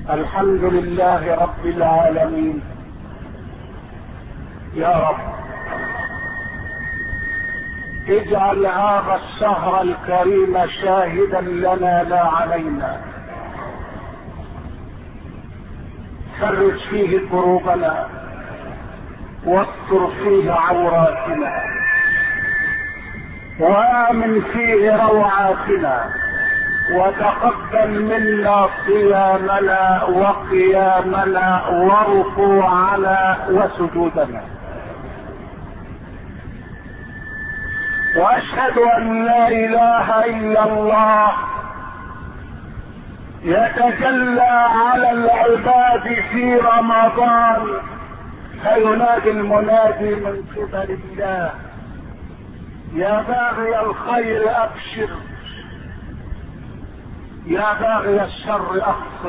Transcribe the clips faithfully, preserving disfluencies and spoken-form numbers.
الحمد لله رب العالمين. يا رب اجعل هذا الشهر الكريم شاهدا لنا لا علينا، فرج فيه كروبنا واستر فيه عوراتنا وآمن فيه روعاتنا، وتقبل منا صيامنا وقيامنا وركوعنا وسجودنا. واشهد ان لا اله الا الله يتجلى على العباد في رمضان، فينادي المنادي من قبل الله: يا باغي الخير ابشر، يا باغي الشر اخسر.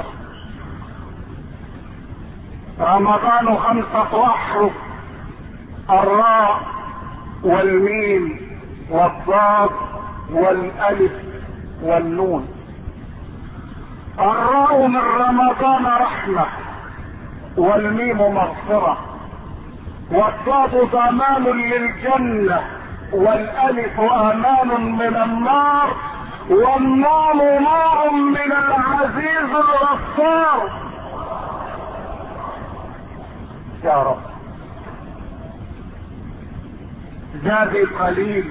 رمضان خمسة احرف: الراء والميم والضاد والالف والنون. الراء من رمضان رحمة، والميم مغفرة، والضاد ضمان للجنة، والالف امان من النار، والنون نور من العزيز الغفار. يا رب زادي قليل،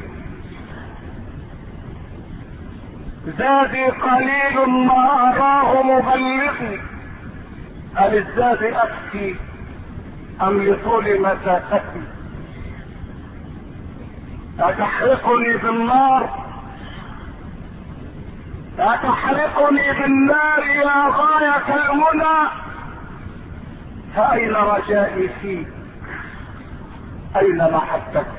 زادي قليل ما اراه مبلغي، أللزاد أبكي أم لطول مسافتي؟ أتحرقني بالنار، أتحرقني بالنار يا غاية المنى، فأين رجائي فيك؟ أين محبتك؟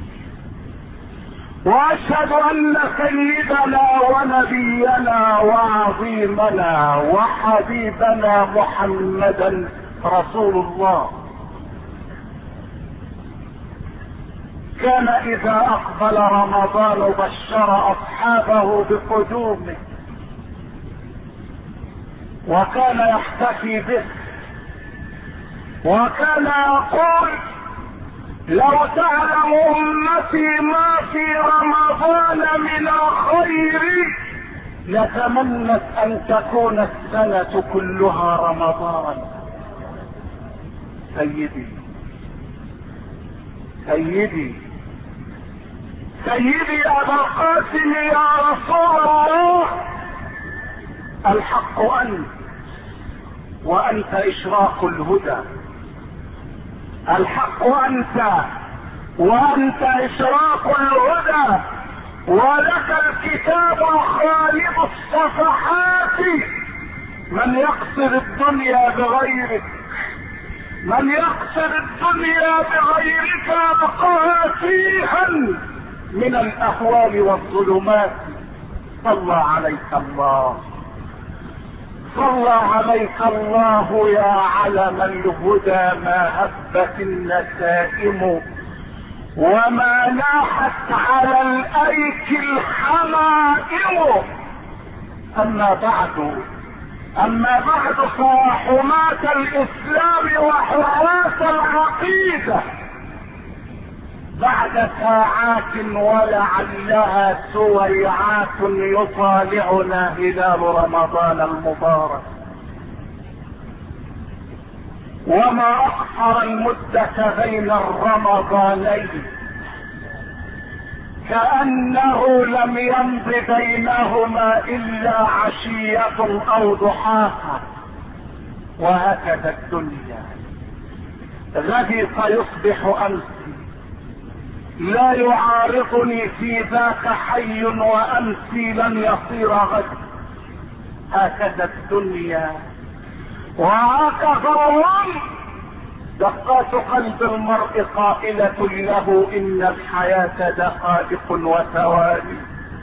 واشهد ان سيدنا ونبينا وعظيمنا وحبيبنا محمدا رسول الله كان اذا اقبل رمضان بشر اصحابه بقدومه، وكان يحتفي به، وكان يقول: لو تعلم امتي ما في رمضان من الخير لتمنت ان تكون السنة كلها رمضان. سيدي سيدي سيدي ابا القاسم يا رسول الله، الحق انت، وانت اشراق الهدى. الحق انت وانت اشراق الهدى، ولك الكتاب خالد الصفحات. من يقصد الدنيا بغيرك، من يقصد الدنيا بغيرك لقاها فيها من الاهوال والظلمات. صلى عليك الله، صلى عليك الله يا علم الهدى. ما هبت النسائم وما لاحت على الايك الحمائم. اما بعد اما بعد فيا حماة الاسلام وحراس العقيدة، بعد ساعات ولعلها سويعات يطالعنا هلال رمضان المبارك، وما اقصر المدة بين الرمضانين، كأنه لم يمض بينهما الا عشية او ضحاها. وهكذا الدنيا، غدي سيصبح امسي، لا يعارضني في ذاك حي وامسي لن يصير غد. هكذا الدنيا وهكذا الرمض. دقات قلب المرء قائلة له: ان الحياة دقائق وثواني.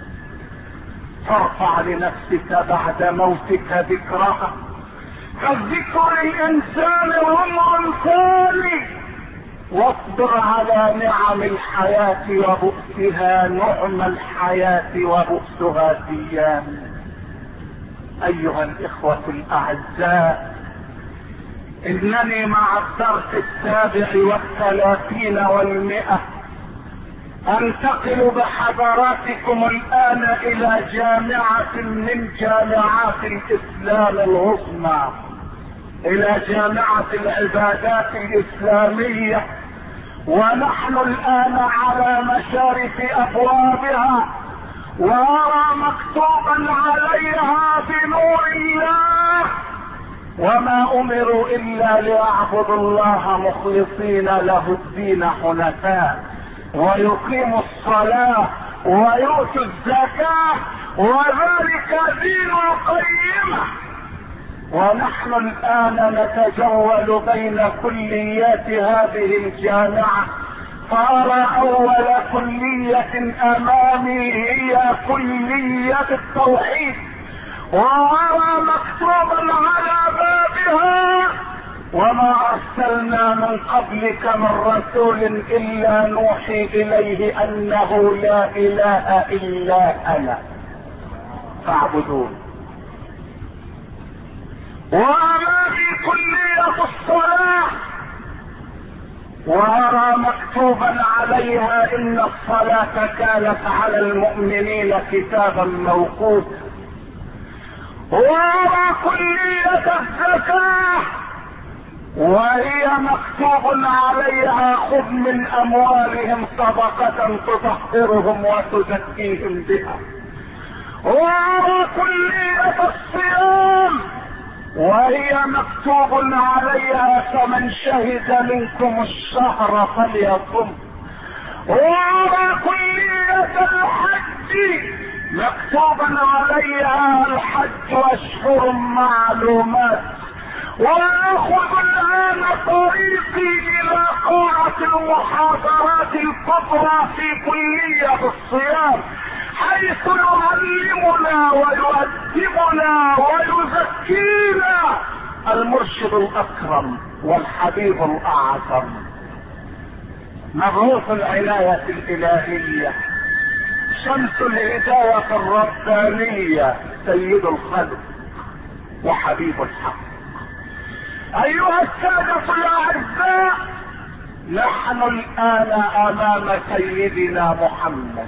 فارفع لنفسك بعد موتك ذكرها، فالذكر الانسان عمر ثاني. واصبر على نعم الحياة وبؤسها، نعم الحياة وبؤسها سيان. ايها الاخوة الاعزاء، انني مع الدرس السابع والثلاثين والمئة انتقل بحضراتكم الان الى جامعة من جامعات الاسلام العظمى، الى جامعة العبادات الاسلامية، ونحن الان على مشارف ابوابها، وارى مكتوبا عليها بنور الله: وما امروا الا ليعبدوا الله مخلصين له الدين حنفاء ويقيموا الصلاة ويؤتوا الزكاة وذلك دين القيمة. ونحن الان نتجول بين كليات هذه الجامعة، فارى اول كلية امامي هي كلية التوحيد، وارى مكتوبا على بابها: وما ارسلنا من قبلك من رسول الا نوحي اليه انه لا اله الا انا فاعبدون. وامامي كلية الصلاة، وارى مكتوبا عليها ان الصلاة كانت على المؤمنين كتابا موقوتا. وارى كلية الزكاة، وهي مكتوب عليها: خذ من اموالهم صدقة تطهرهم وتزكيهم بها. وارى كلية الصيام، وهي مكتوب عليها: فمن شهد منكم الشهر فليصم. وارى كلية الحج مكتوبا عليها: الحج اشهر معلومات. وناخذ الان طريقي الى قاعة المحاضرات الكبرى في كلية الصيام، حيث يعلمنا ويؤدبنا ويزكينا المرشد الاكرم والحبيب الاعظم، مبعوث العناية الالهية، شمس الهداية الربانية، سيد الخلق وحبيب الحق. ايها السادة الاعزاء، نحن الان امام سيدنا محمد،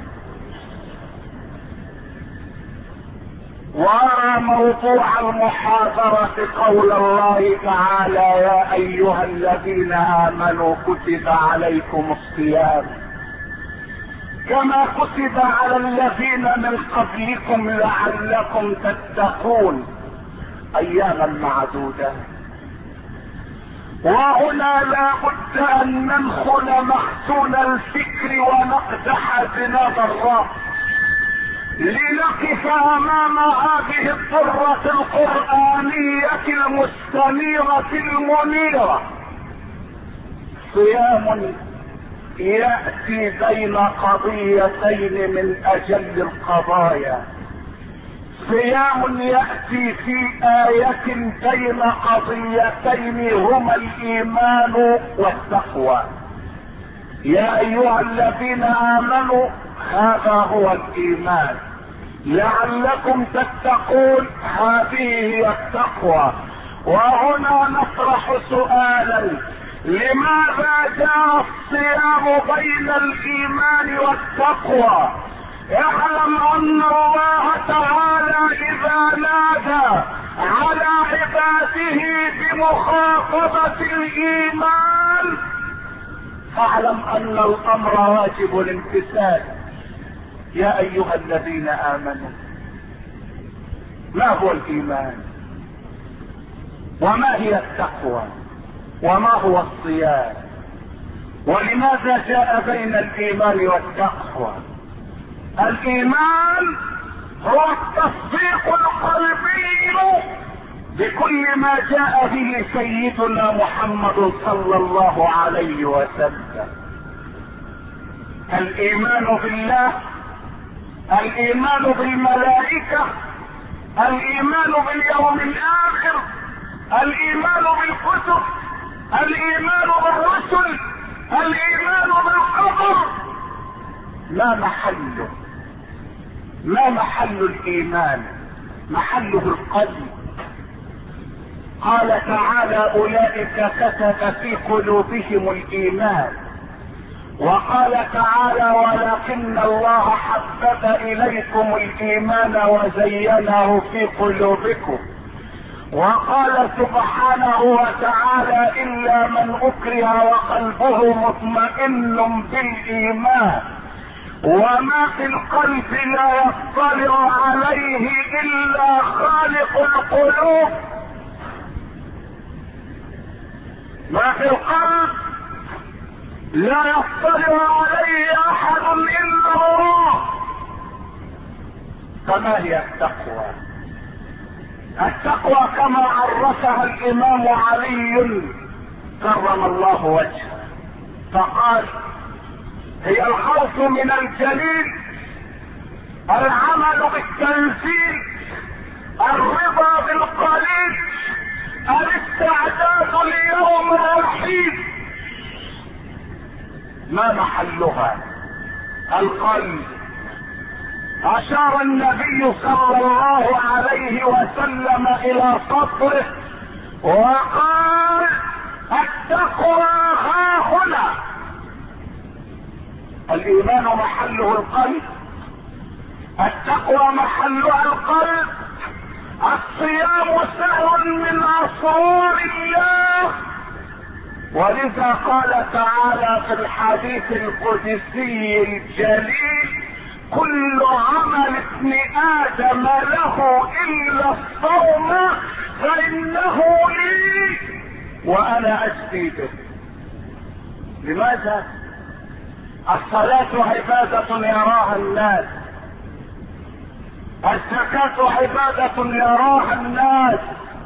وارى موضوع المحاضرة قول الله تعالى: يا ايها الذين امنوا كتب عليكم الصيام كما كتب على الذين من قبلكم لعلكم تتقون اياما معدودة. وهنا لا بد ان ننخل مختون الفكر ونقدح ذناب الراس لنقف امام هذه الضرة القرآنية المستنيرة المنيرة. صيام يأتي بين قضيتين من اجل القضايا، صيام يأتي في آية بين قضيتين هما الايمان والتقوى. يا ايها الذين امنوا، هذا هو الايمان، لعلكم تتقون، هذه هي التقوى. وهنا نطرح سؤالا: لماذا جاء الصيام بين الايمان والتقوى؟ اعلم ان الله تعالى اذا نادى على عباده بمخاطبة الايمان فاعلم ان الامر واجب الامتثال. يا ايها الذين امنوا، ما هو الايمان؟ وما هي التقوى؟ وما هو الصيام؟ ولماذا جاء بين الايمان والتقوى؟ الايمان هو التصديق القلبي بكل ما جاء به سيدنا محمد صلى الله عليه وسلم. الايمان بالله، الايمان بالملائكة، الايمان باليوم الاخر، الايمان بالكتب، الايمان بالرسل، الايمان بالقدر. ما محله؟ ما محل الايمان؟ محله القلب. قال تعالى اولئك كتب في قلوبهم الايمان. وقال تعالى ولكن الله حبب اليكم الايمان وزينه في قلوبكم. وقال سبحانه وتعالى الا من اكره وقلبه مطمئن بالايمان وما في القلب لا يطلع عليه الا خالق القلوب. ما في القلب لا يطلع عليه احد الا الله. فما هي التقوى؟ التقوى كما عرفها الامام علي كرم الله وجهه فقال هي الخوف من الجليل، العمل بالتنزيل، الرضا بالقليل، الاستعداد ليوم الوحيد. ما محلها؟ القلب. اشار النبي صلى الله عليه وسلم الى صدره وقال التقوى ها هنا. الايمان محله القلب، التقوى محلها القلب. الصيام سهل من اسرار الله، ولذا قال تعالى في الحديث القدسي الجليل كل عمل ابن ادم له الا الصوم فانه لي وانا اجزي به. لماذا؟ الصلاة عبادة يراها الناس، الزكاة عبادة يراها الناس،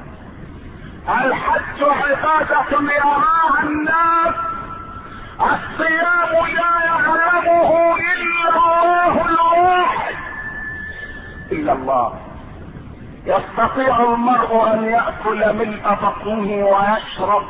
الحج عبادة يراها الناس، الصيام لا يعلمه الا الله الواحد الا الله. يستطيع المرء ان يأكل ملء بطنه ويشرب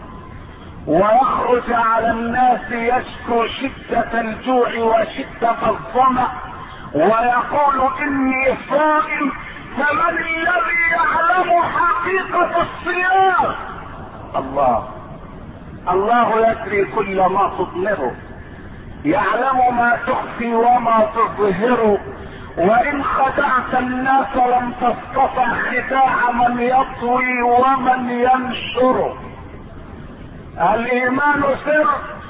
ويخرج على الناس يشكو شدة الجوع وشدة الظمأ ويقول اني صائم، فمن الذي يعلم حقيقة الصيام؟ الله. الله يدري كل ما تضمره، يعلم ما تخفي وما تظهر، وان خدعت الناس لم تستطع خداع من يطوي ومن ينشر. الايمان سر،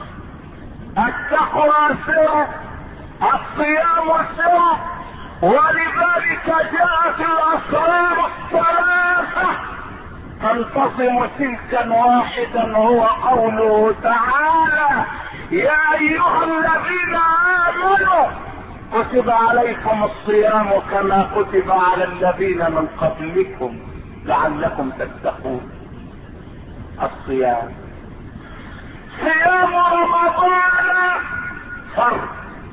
التقوى سر، الصيام سر، ولذلك جاءت الاسرار الثلاثه تنتظم سلكا واحدا هو قوله تعالى يا ايها الذين امنوا كتب عليكم الصيام كما كتب على الذين من قبلكم لعلكم تتقون. الصيام، صيام رمضان فرض،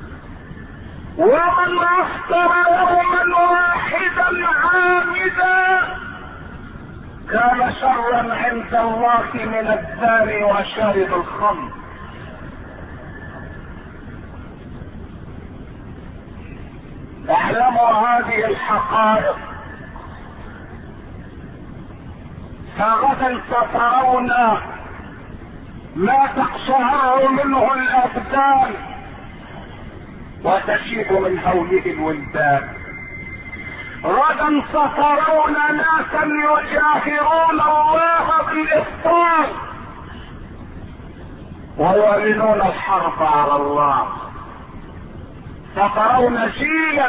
ومن افطر يوما واحدا عامدا كان شرا عند الله من الزاني وشارب الخمر. اعلموا هذه الحقائق، فغدا سترون ما تقشعر منه الابدان وتشيب من هوله الولدان. غدا سترون ناسا يجاهرون الله بالافطار ويعلنون الحرب على الله. سترون جيلا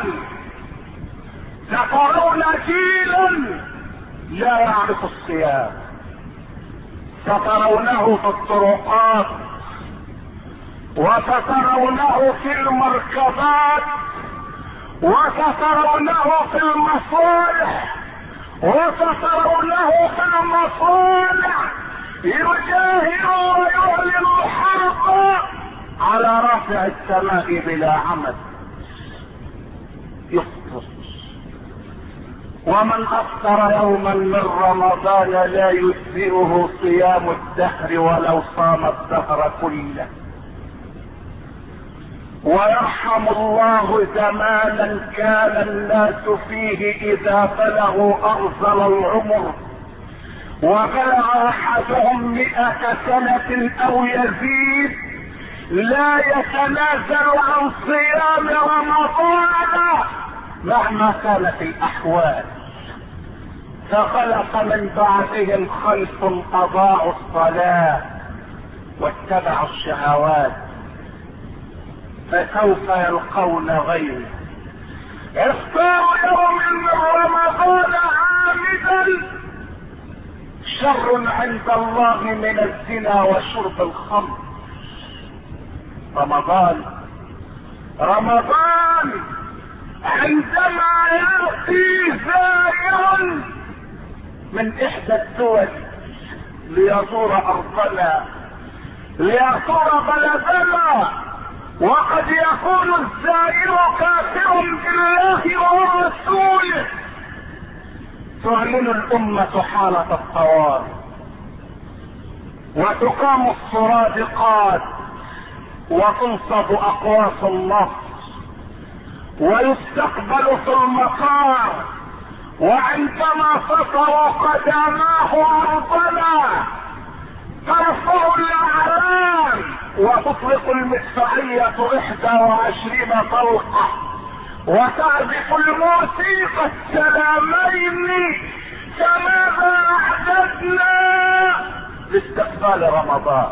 سترون جيلا لا يعرف الصيام، سترونه في الطرقات وسترونه في المركبات وسترونه في المصالح وسترونه في المصالح يجاهر ويعلن الحرب على رافع السماء بلا عمد يفطر. ومن افطر يوما من رمضان لا يجزئه صيام الدهر ولو صام الدهر كله. ويرحم الله زمانا كان الناس فيه اذا بلغوا ارذل العمر وبلغ احدهم مئة سنة او يزيد لا يتنازل عن صيام رمضان مهما كانت الاحوال. فخلق من بعدهم خلف اضاعوا الصلاة واتبعوا الشهوات فسوف يلقون غيره. افطار يوم من رمضان عامدا شر عند الله من الزنا وشرب الخمر. رمضان رمضان عندما يأتي زائر من احدى الدول ليزور ارضنا ليزور بلدنا وقد يكون الزائر كافر بالله ورسوله تعلن الامة حالة الطوارئ وتقام السرادقات وتنصب اقواس النصر ويستقبل في المطار وعندما سطروا قدماه ارضنا ترفع الاعلام وتطلق المدفعية احدى وعشرين طلقة وتعزف الموسيقى السلامين. فماذا اعددنا لاستقبال رمضان؟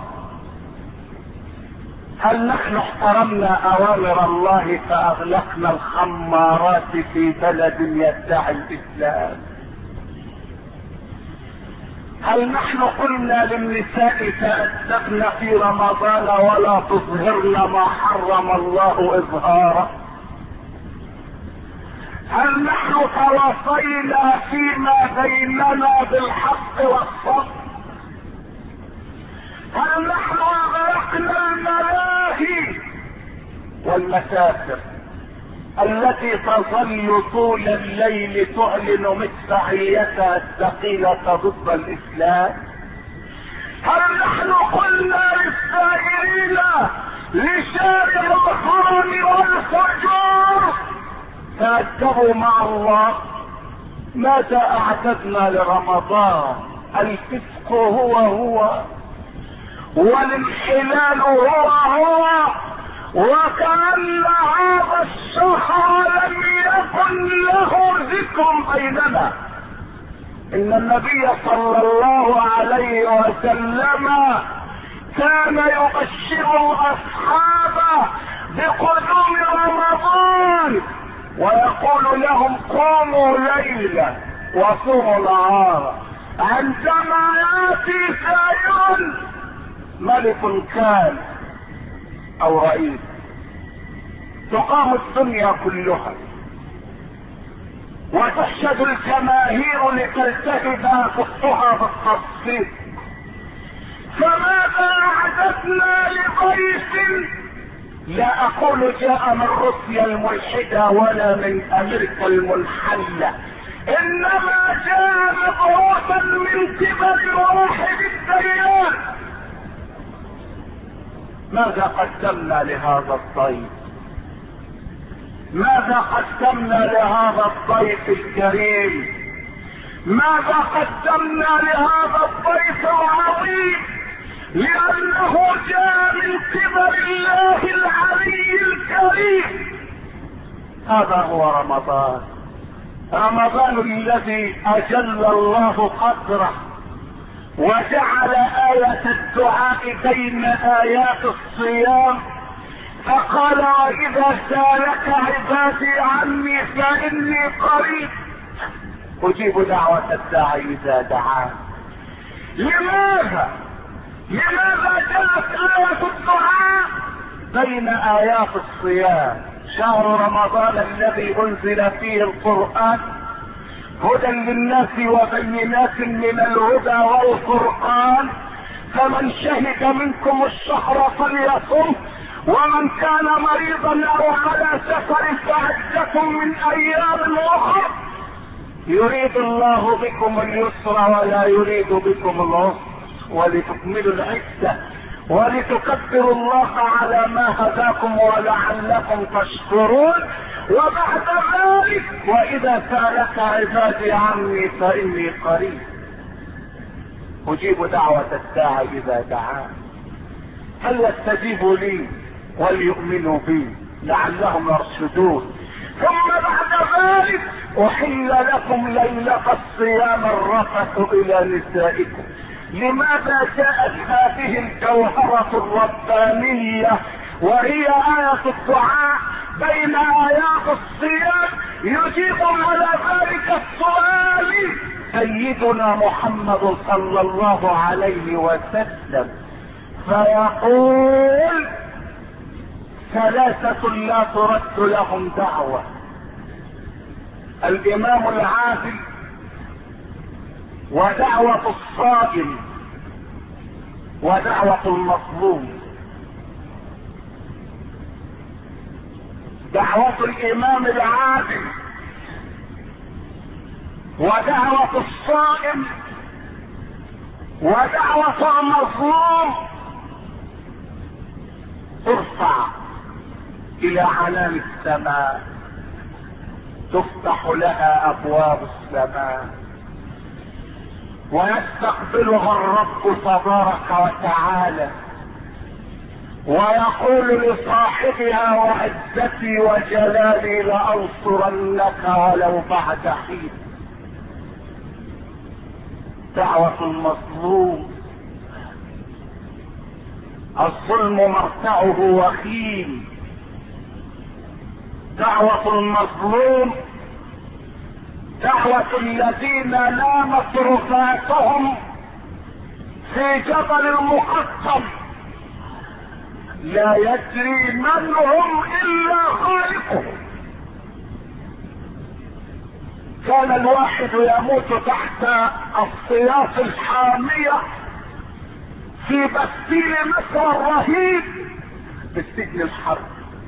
هل نحن احترمنا اوامر الله فاغلقنا الخمارات في بلد يدعي الاسلام؟ هل نحن قلنا للنساء تأدبن في رمضان ولا تظهرن ما حرم الله اظهاره؟ هل نحن تواصينا فيما بيننا بالحق والصبر؟ هل نحن اغرقنا الملاهي والمسافر التي تظل طول الليل تعلن مدفعيتها الثقيلة ضد الاسلام؟ هل نحن قلنا للسائرين لشارع الحرم والفجور تأدبوا مع الله؟ ماذا اعددنا لرمضان؟ الفسق هو هو والانحلال هو هو وكأن هذا الشهر لم يكن له ذكر بيننا. ان النبي صلى الله عليه وسلم كان يبشر الاصحاب بقدوم رمضان ويقول لهم قوموا ليلا وصوموا نهارا. عندما ياتي سائر ملك كان او رئيس تقام الدنيا كلها وتحشد الجماهير لتلتهب كفها بالتصفيق. فماذا اعددنا لضيف لا اقول جاء من روسيا الملحدة ولا من امريكا المنحلة انما جاء مبعوثا من قبل واحد الديان. ماذا قدمنا لهذا الضيف؟ ماذا قدمنا لهذا الضيف الكريم؟ ماذا قدمنا لهذا الضيف العظيم؟ لانه جاء من قبل الله العلي الكريم. هذا هو رمضان، رمضان الذي اجل الله قدره وجعل آية الدعاء بين آيات الصيام فقال واذا سالك عبادي عني فاني قريب اجيب دعوة الداعي اذا دعان. لماذا لماذا جاءت آية الدعاء بين آيات الصيام؟ شهر رمضان الذي انزل فيه القرآن هدى للناس وبينات من الهدى والفرقان فمن شهد منكم الشهر فليصم ومن كان مريضا او على سفر فعدة من ايام اخر يريد الله بكم اليسر ولا يريد بكم العسر ولتكملوا العدة ولتكبروا الله على ما هداكم ولعلكم تشكرون. وبعد ذلك واذا سالك عبادي عني فاني قريب اجيب دعوة الداعي اذا دعان فليستجيبوا لي وليؤمنوا بي لعلهم يرشدون. ثم بعد ذلك احل لكم ليلة الصيام الرفث الى نسائكم. لماذا جاءت هذه الجوهرة الربانية وهي آية الدعاء بين آيات الصيام؟ يجيب على ذلك السؤال سيدنا محمد صلى الله عليه وسلم فيقول ثلاثة لا ترد لهم دعوة: الامام العادل، ودعوة الصائم، ودعوة المظلوم. دعوة الامام العادل ودعوة الصائم ودعوة المظلوم ترفع الى عنان السماء، تفتح لها ابواب السماء ويستقبلها الرب تبارك وتعالى ويقول لصاحبها: وعزتي وجلالي لأنصرنك ولو بعد حين. دعوة المظلوم، الظلم مرتعه وخيم. دعوة المظلوم دعوة الذين نامت رفاتهم في جبل المقطم لا يدري من هم الا خالقهم. كان الواحد يموت تحت الصياف الحامية في بستيل مصر الرهيب بالسجن الحرب،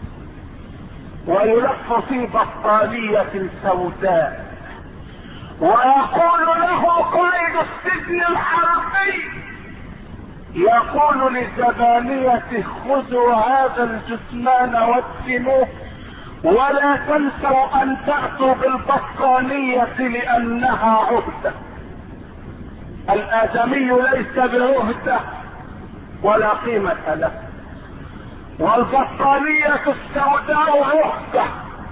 ويلف في بطانية سوداء، ويقول له قائد السجن الحربي، يقول لزبانيته: خذوا هذا الجثمان وادفنوه ولا تنسوا ان تأتوا بالبطانية لانها عهدة. الادمي ليس بعهدة ولا قيمة له، والبطانية السوداء عهدة.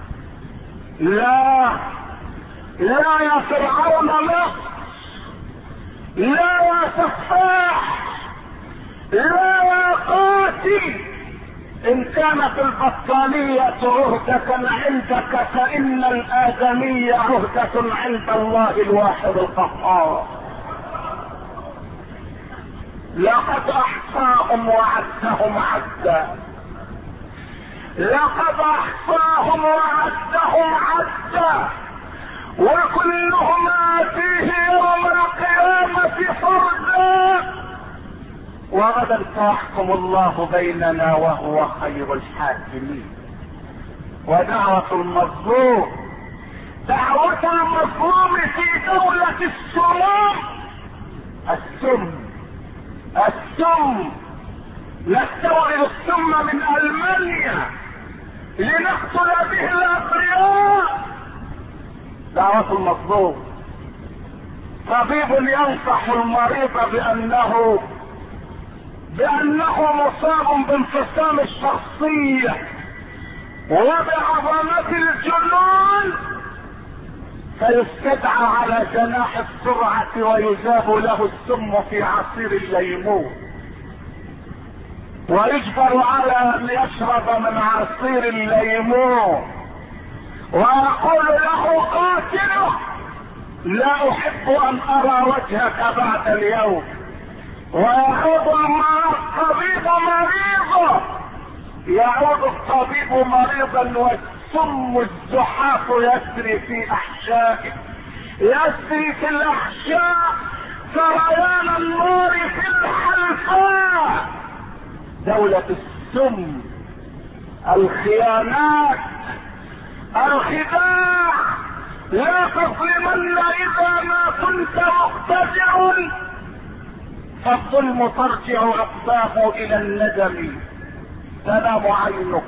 لا لا يا فرعون مصر، لا يا سفاح، لا يا قاتل، ان كانت البطانية عهدة عندك فان الادمية عهدة عند الله الواحد القهار. لقد احصاهم وعدهم عدا، لقد احصاهم وعدهم عدا، وكلهم آتيه يوم القيامة فردا، وغدا سيحكم الله بيننا وهو خير الحاكمين. ودعوة المظلوم، دعوة المظلوم في دولة السموم، السم السم نستورد السم من ألمانيا لنقتل به الأبرياء. دعوة المظلوم، طبيب ينصح المريض بأنه بأنه مصاب بانفصام الشخصية وبعظمة الجنون، فيستدعى على جناح السرعة ويجاب له السم في عصير الليمون، ويجبر على ان يشرب من عصير الليمون، ويقول له قاتله: لا احب ان ارى وجهك بعد اليوم. ويعود الطبيب مريضا، يعود الطبيب مريضا والسم الزحاف يسري في احشائه، يسري في الاحشاء سريان النار في الحلقاء. دولة السم، الخيانات، الخداع. لا تظلمن اذا ما كنت مقتدر، فالظلم ترجع عقباه الى الندم. تنام عينك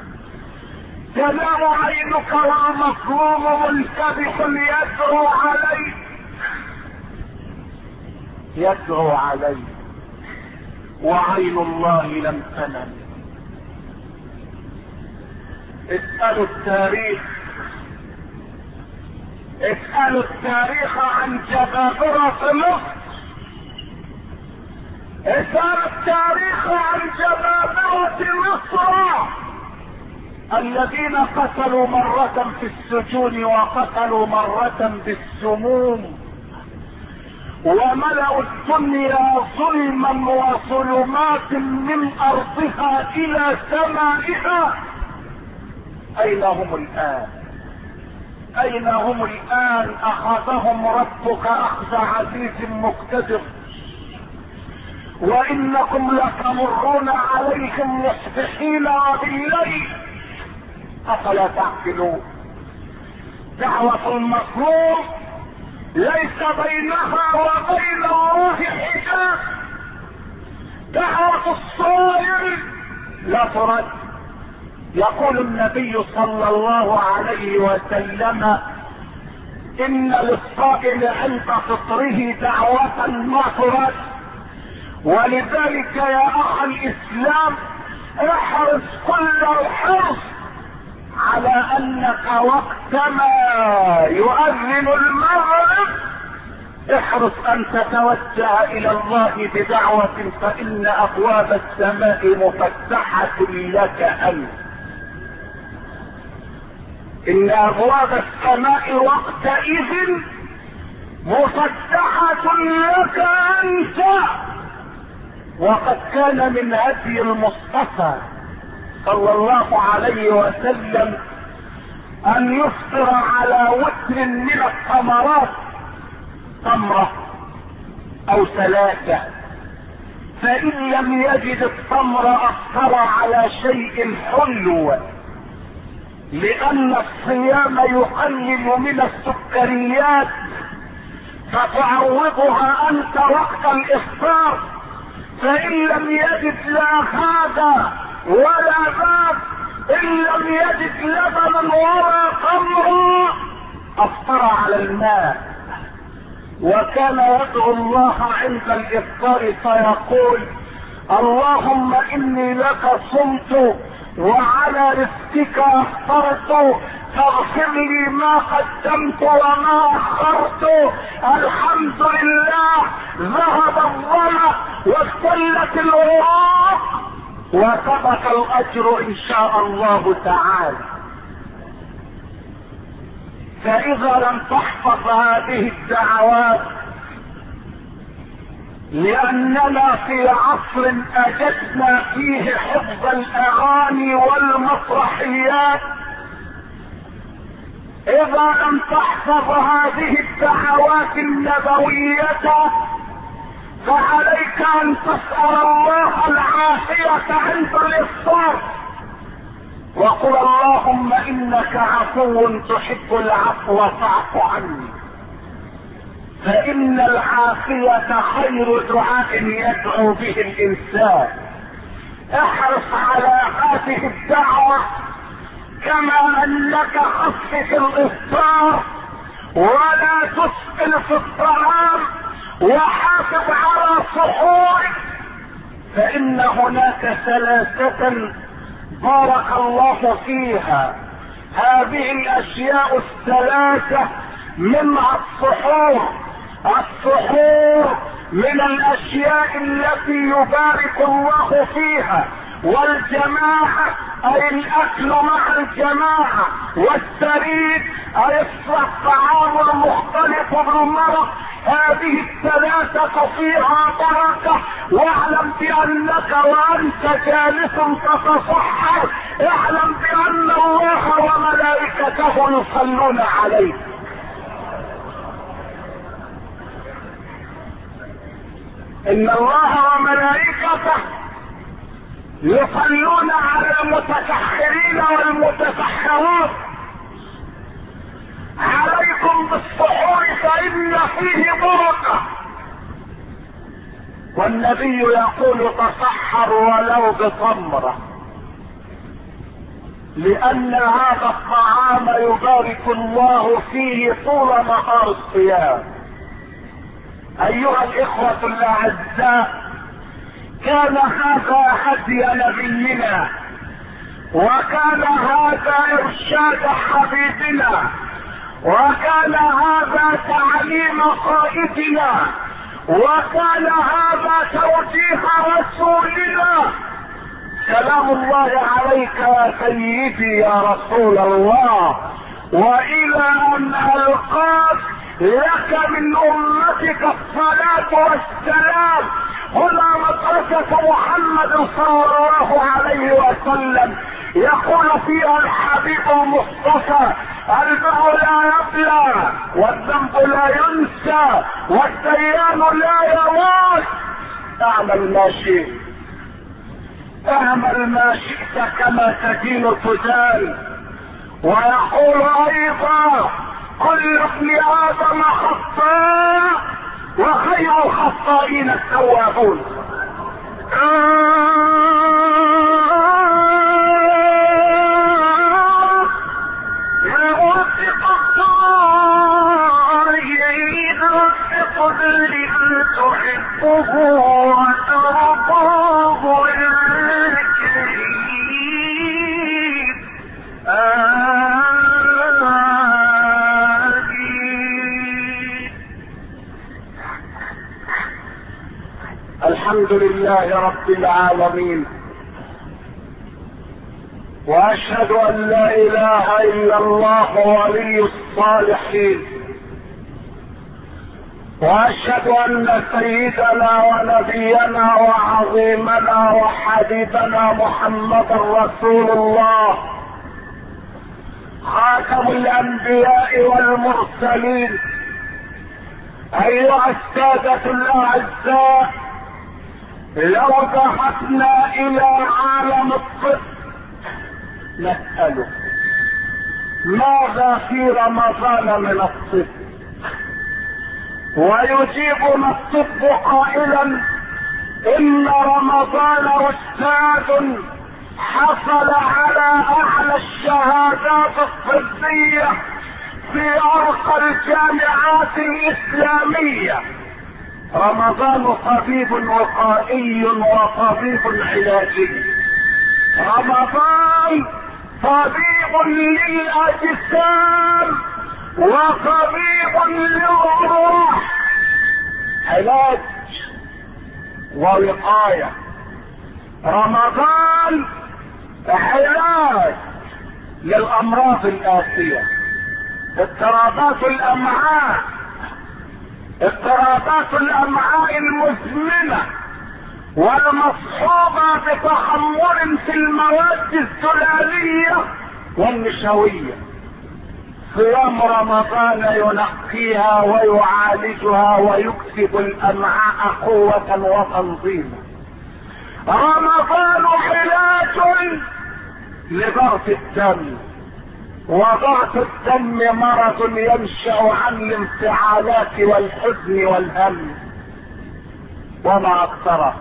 تنام عينك والمظلوم منتبه يدعو عليك يدعو عليك وعين الله لم تنم. اسألوا التاريخ اسألوا التاريخ عن جبابرة مصر. اسألوا التاريخ عن جبابرة مصر الذين قتلوا مرة في السجون وقتلوا مرة بالسموم وملأوا الدنيا ظلما وظلمات من ارضها الى سمائها. اين هم الان؟ اين هم الان؟ اخذهم ربك اخذ عزيز مقتدر وانكم لتمرون عليهم مصبحين وبالليل افلا تعقلون. دعوة المظلوم ليس بينها وبين الله حجاب. دعوة الصائم لا ترد. يقول النبي صلى الله عليه وسلم ان للصائم عند فطره دعوة ما ترد. ولذلك يا اخ الاسلام احرص كل الحرص على انك وقتما يؤذن المغرب احرص ان تتوجه الى الله بدعوة فان ابواب السماء مفتحة لك انت. ان ابواب السماء وقتئذ مفتحة لك انت. وقد كان من هدي المصطفى صلى الله عليه وسلم ان يفطر على وتر من الثمرات، تمرة او ثلاثة، فان لم يجد التمر افطر على شيء حلو، لان الصيام يقلل من السكريات فتعوضها انت وقت الافطار. فان لم يجد لا هذا ولا ذاك، ان لم يجد لبنا ولا خمرا افطر على الماء. وكان يدعو الله عند الافطار فيقول اللهم اني لك صمت وعلى رزقك افطرت فاغفر لي ما قدمت وما اخرت. الحمد لله ذهب الظمأ واختلت العروق وثبت الاجر ان شاء الله تعالى. فاذا لم تحفظ هذه الدعوات، لاننا في عصر اجدنا فيه حفظ الاغاني والمسرحيات، اذا لم تحفظ هذه الدعوات النبوية فعليك ان تسأل الله العافية عند الافطار وقل اللهم انك عفو تحب العفو فاعف عني. فان العافية خير دعاء يدعو به الانسان. احرص على هذه الدعوة كما انك خفف الافطار ولا تسئل في الطعام وحافظ على سحورك، فان هناك ثلاثة بارك الله فيها. هذه الاشياء الثلاثة منها السحور. السحور من الاشياء التي يبارك الله فيها، والجماعة اي الاكل مع الجماعة، والسرير اي الطعام المختلف بالمرق. هذه الثلاثة فيها بركة. واعلم بانك وانت جالس تتصحر اعلم بان الله وملائكته يصلون عليك. ان الله وملائكته يصلون على المتسحرين والمتسحرات. عليكم بالسحور فإن فيه بركة. والنبي يقول تصحر ولو بتمرة، لان هذا الطعام يبارك الله فيه طول نهار الصيام. ايها الاخوة الاعزاء، كان هذا هدي نبينا، وكان هذا ارشاد حبيبنا، وكان هذا تعليم قائدنا، وكان هذا توجيه رسولنا. سلام الله عليك يا سيدي يا رسول الله، والى ان القاك لك من امتك الصلاة والسلام. هنا مدرسة محمد صلى الله عليه وسلم، يقول فيها الحبيب المصطفى: البر لا يبلى، والذنب لا ينسى، والديان لا يموت. اعمل ما شئت، اعمل ما شئت كما تدين تدان. ويقول ايضا: كل ابن ادم خطاء وخير الخطائين التوابون. تحبه وترضاه الكريم. الحمد لله رب العالمين، واشهد ان لا اله الا الله ولي الصالحين، واشهد ان سيدنا ونبينا وعظيمنا وحبيبنا محمد رسول الله، خاتم الانبياء والمرسلين. ايها السادة الاعزاء، لو ذهبنا الى عالم الطب نسأله: ماذا في رمضان من الطب؟ ويجيبنا الطب قائلا: ان رمضان استاذ حصل على اعلى الشهادات الطبية في ارقى الجامعات الاسلامية. رمضان طبيب وقائي وطبيب علاجي، رمضان طبيب للاجسام وطبيب للروح، علاج ووقاية. رمضان علاج للامراض الآتية: اضطرابات الامعاء، اضطرابات الامعاء المزمنة والمصحوبة بتخمر في المواد الزلالية والنشوية. صيام رمضان ينقيها ويعالجها ويكسب الامعاء قوة وتنظيما. رمضان علاج لضغط الدم، وضغط الدم مرض ينشأ عن الانفعالات والحزن والهم وما اكثره.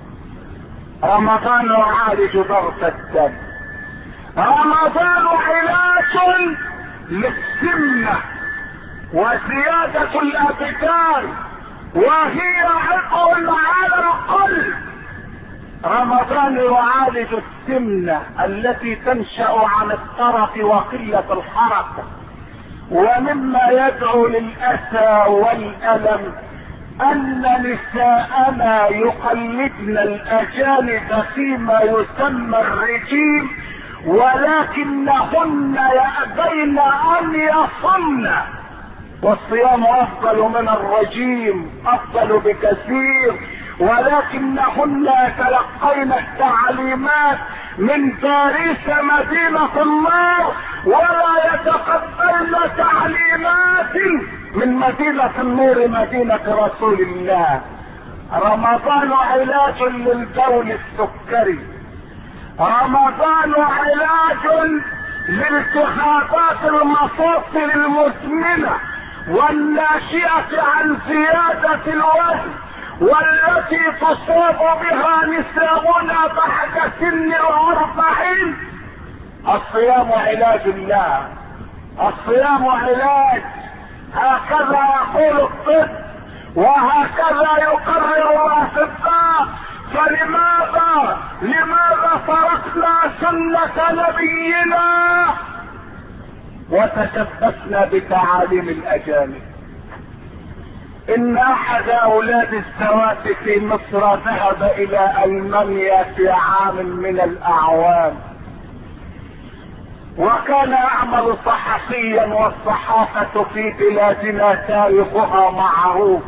رمضان يعالج ضغط الدم. رمضان علاج للسمنة وزيادة الابدان، وهي عبء على القلب. رمضان يعالج السمنة التي تنشأ عن الطرف وقلة الحركة. ومما يدعو للأسى والألم أن نساءنا يقلدن الأجانب فيما يسمى الرجيم، ولكنهن يأبين أن يصمن. والصيام أفضل من الرجيم، أفضل بكثير، ولكنهن يتلقين التعليمات من باريس مدينة النار، ولا يتقبلن تعليمات من مدينة النور مدينة رسول الله. رمضان علاج للبول السكري. رمضان علاج لالتهابات المفاصل المزمنة والناشئة عن زيادة الوزن والتي تصاب بها نساؤنا بعد سن الاربعين. الصيام علاج الله، الصيام علاج، هكذا يقول الطب وهكذا يقرر الاطباء. فلماذا لماذا تركنا سنة نبينا وتشبثنا بتعاليم الاجانب؟ ان احد اولاد السوات في مصر ذهب الى المانيا في عام من الاعوام، وكان يعمل صحفيا، والصحافة في بلادنا تاريخها معروف.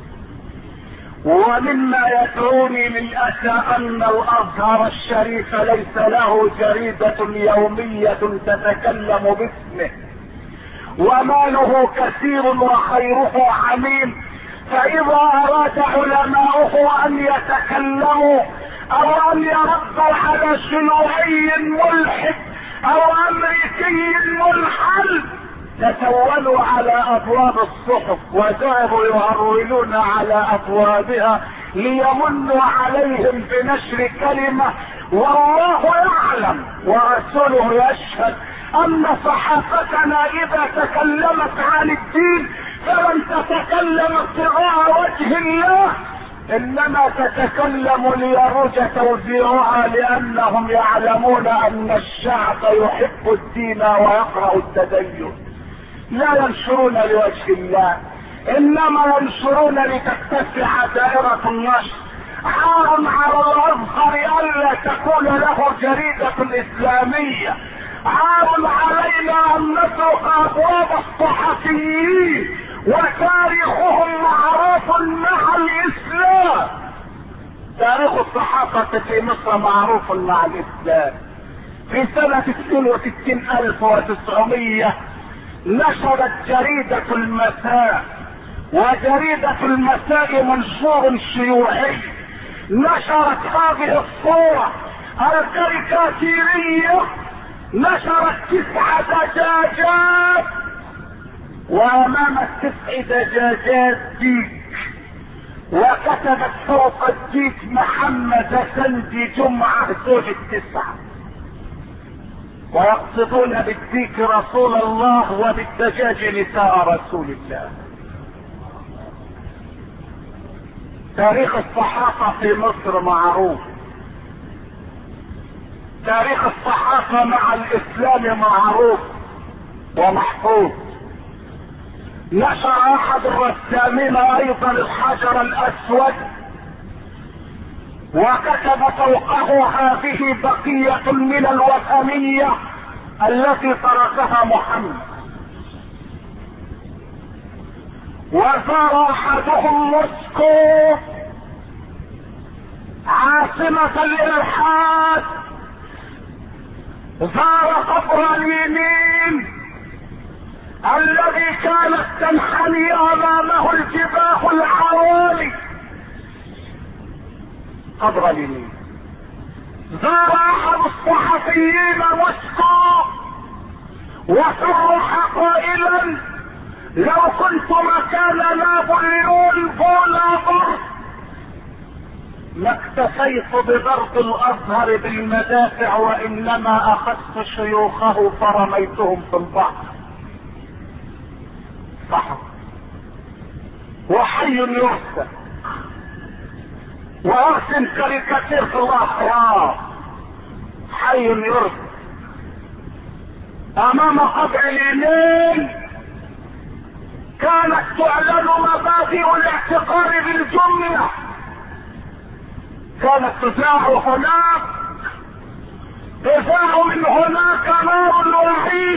ومما يدعوني للأسى ان الازهر الشريف ليس له جريدة يومية تتكلم باسمه، وماله كثير وخيره عميم. فاذا اراد علماؤه ان يتكلموا او ان يردوا على شيوعي ملحد او امريكي منحل تسولوا على ابواب الصحف وذهبوا يهرولون على ابوابها ليمنوا عليهم بنشر كلمة. والله يعلم ورسوله يشهد ان صحافتنا اذا تكلمت عن الدين فلن تتكلم ابتغاء وجه الله، انما تتكلم ليروج توزيعها، لانهم يعلمون ان الشعب يحب الدين ويقرأ التدين. لا ينشرون لوجه الله، انما ينشرون لتتسع دائرة النشر. عار على الازهر الا تكون له جريدة اسلامية، عار علينا ان نترك ابواب الصحفيين وتاريخهم معروف مع الاسلام. تاريخ الصحافة في مصر معروف مع الاسلام. في سنة اثنين وستين الف وتسعمية نشرت جريدة المساء، وجريدة المساء منشور شيوعي، نشرت هذه الصورة الكاريكاتيرية، نشرت تسع دجاجات، وامام التسع دجاجات ديك، وكتبت فوق الديك محمد سندي جمعة زوج التسعة، ويقصدون بالديك رسول الله وبالدجاج نساء رسول الله. تاريخ الصحافة في مصر معروف، تاريخ الصحافة مع الاسلام معروف ومحفوظ. نشر احد الرسامين ايضا الحجر الاسود وكتب فوقه هذه بقية من الوثنية التي تركها محمد. وزار احدهم موسكو عاصمة الالحاد، زار قبر اليمين الذي كانت تنحني امامه الجباه العوالي، قبر اليمين. زار احد الصحفيين موسكو وصرح قائلا لو كنت مكان نابليون بونابرت ما اكتفيت بضرب الازهر بالمدافع، وانما اخذت شيوخه فرميتهم في البحر. صح، وحي يرسل وارسم كاريكاتير في الاحرار، حي يرسل امام قبر اليمين. كانت تعلن مبادئ الاعتقال بالجملة، كانت تذاع هناك، تذاع من هناك نار الوحيد.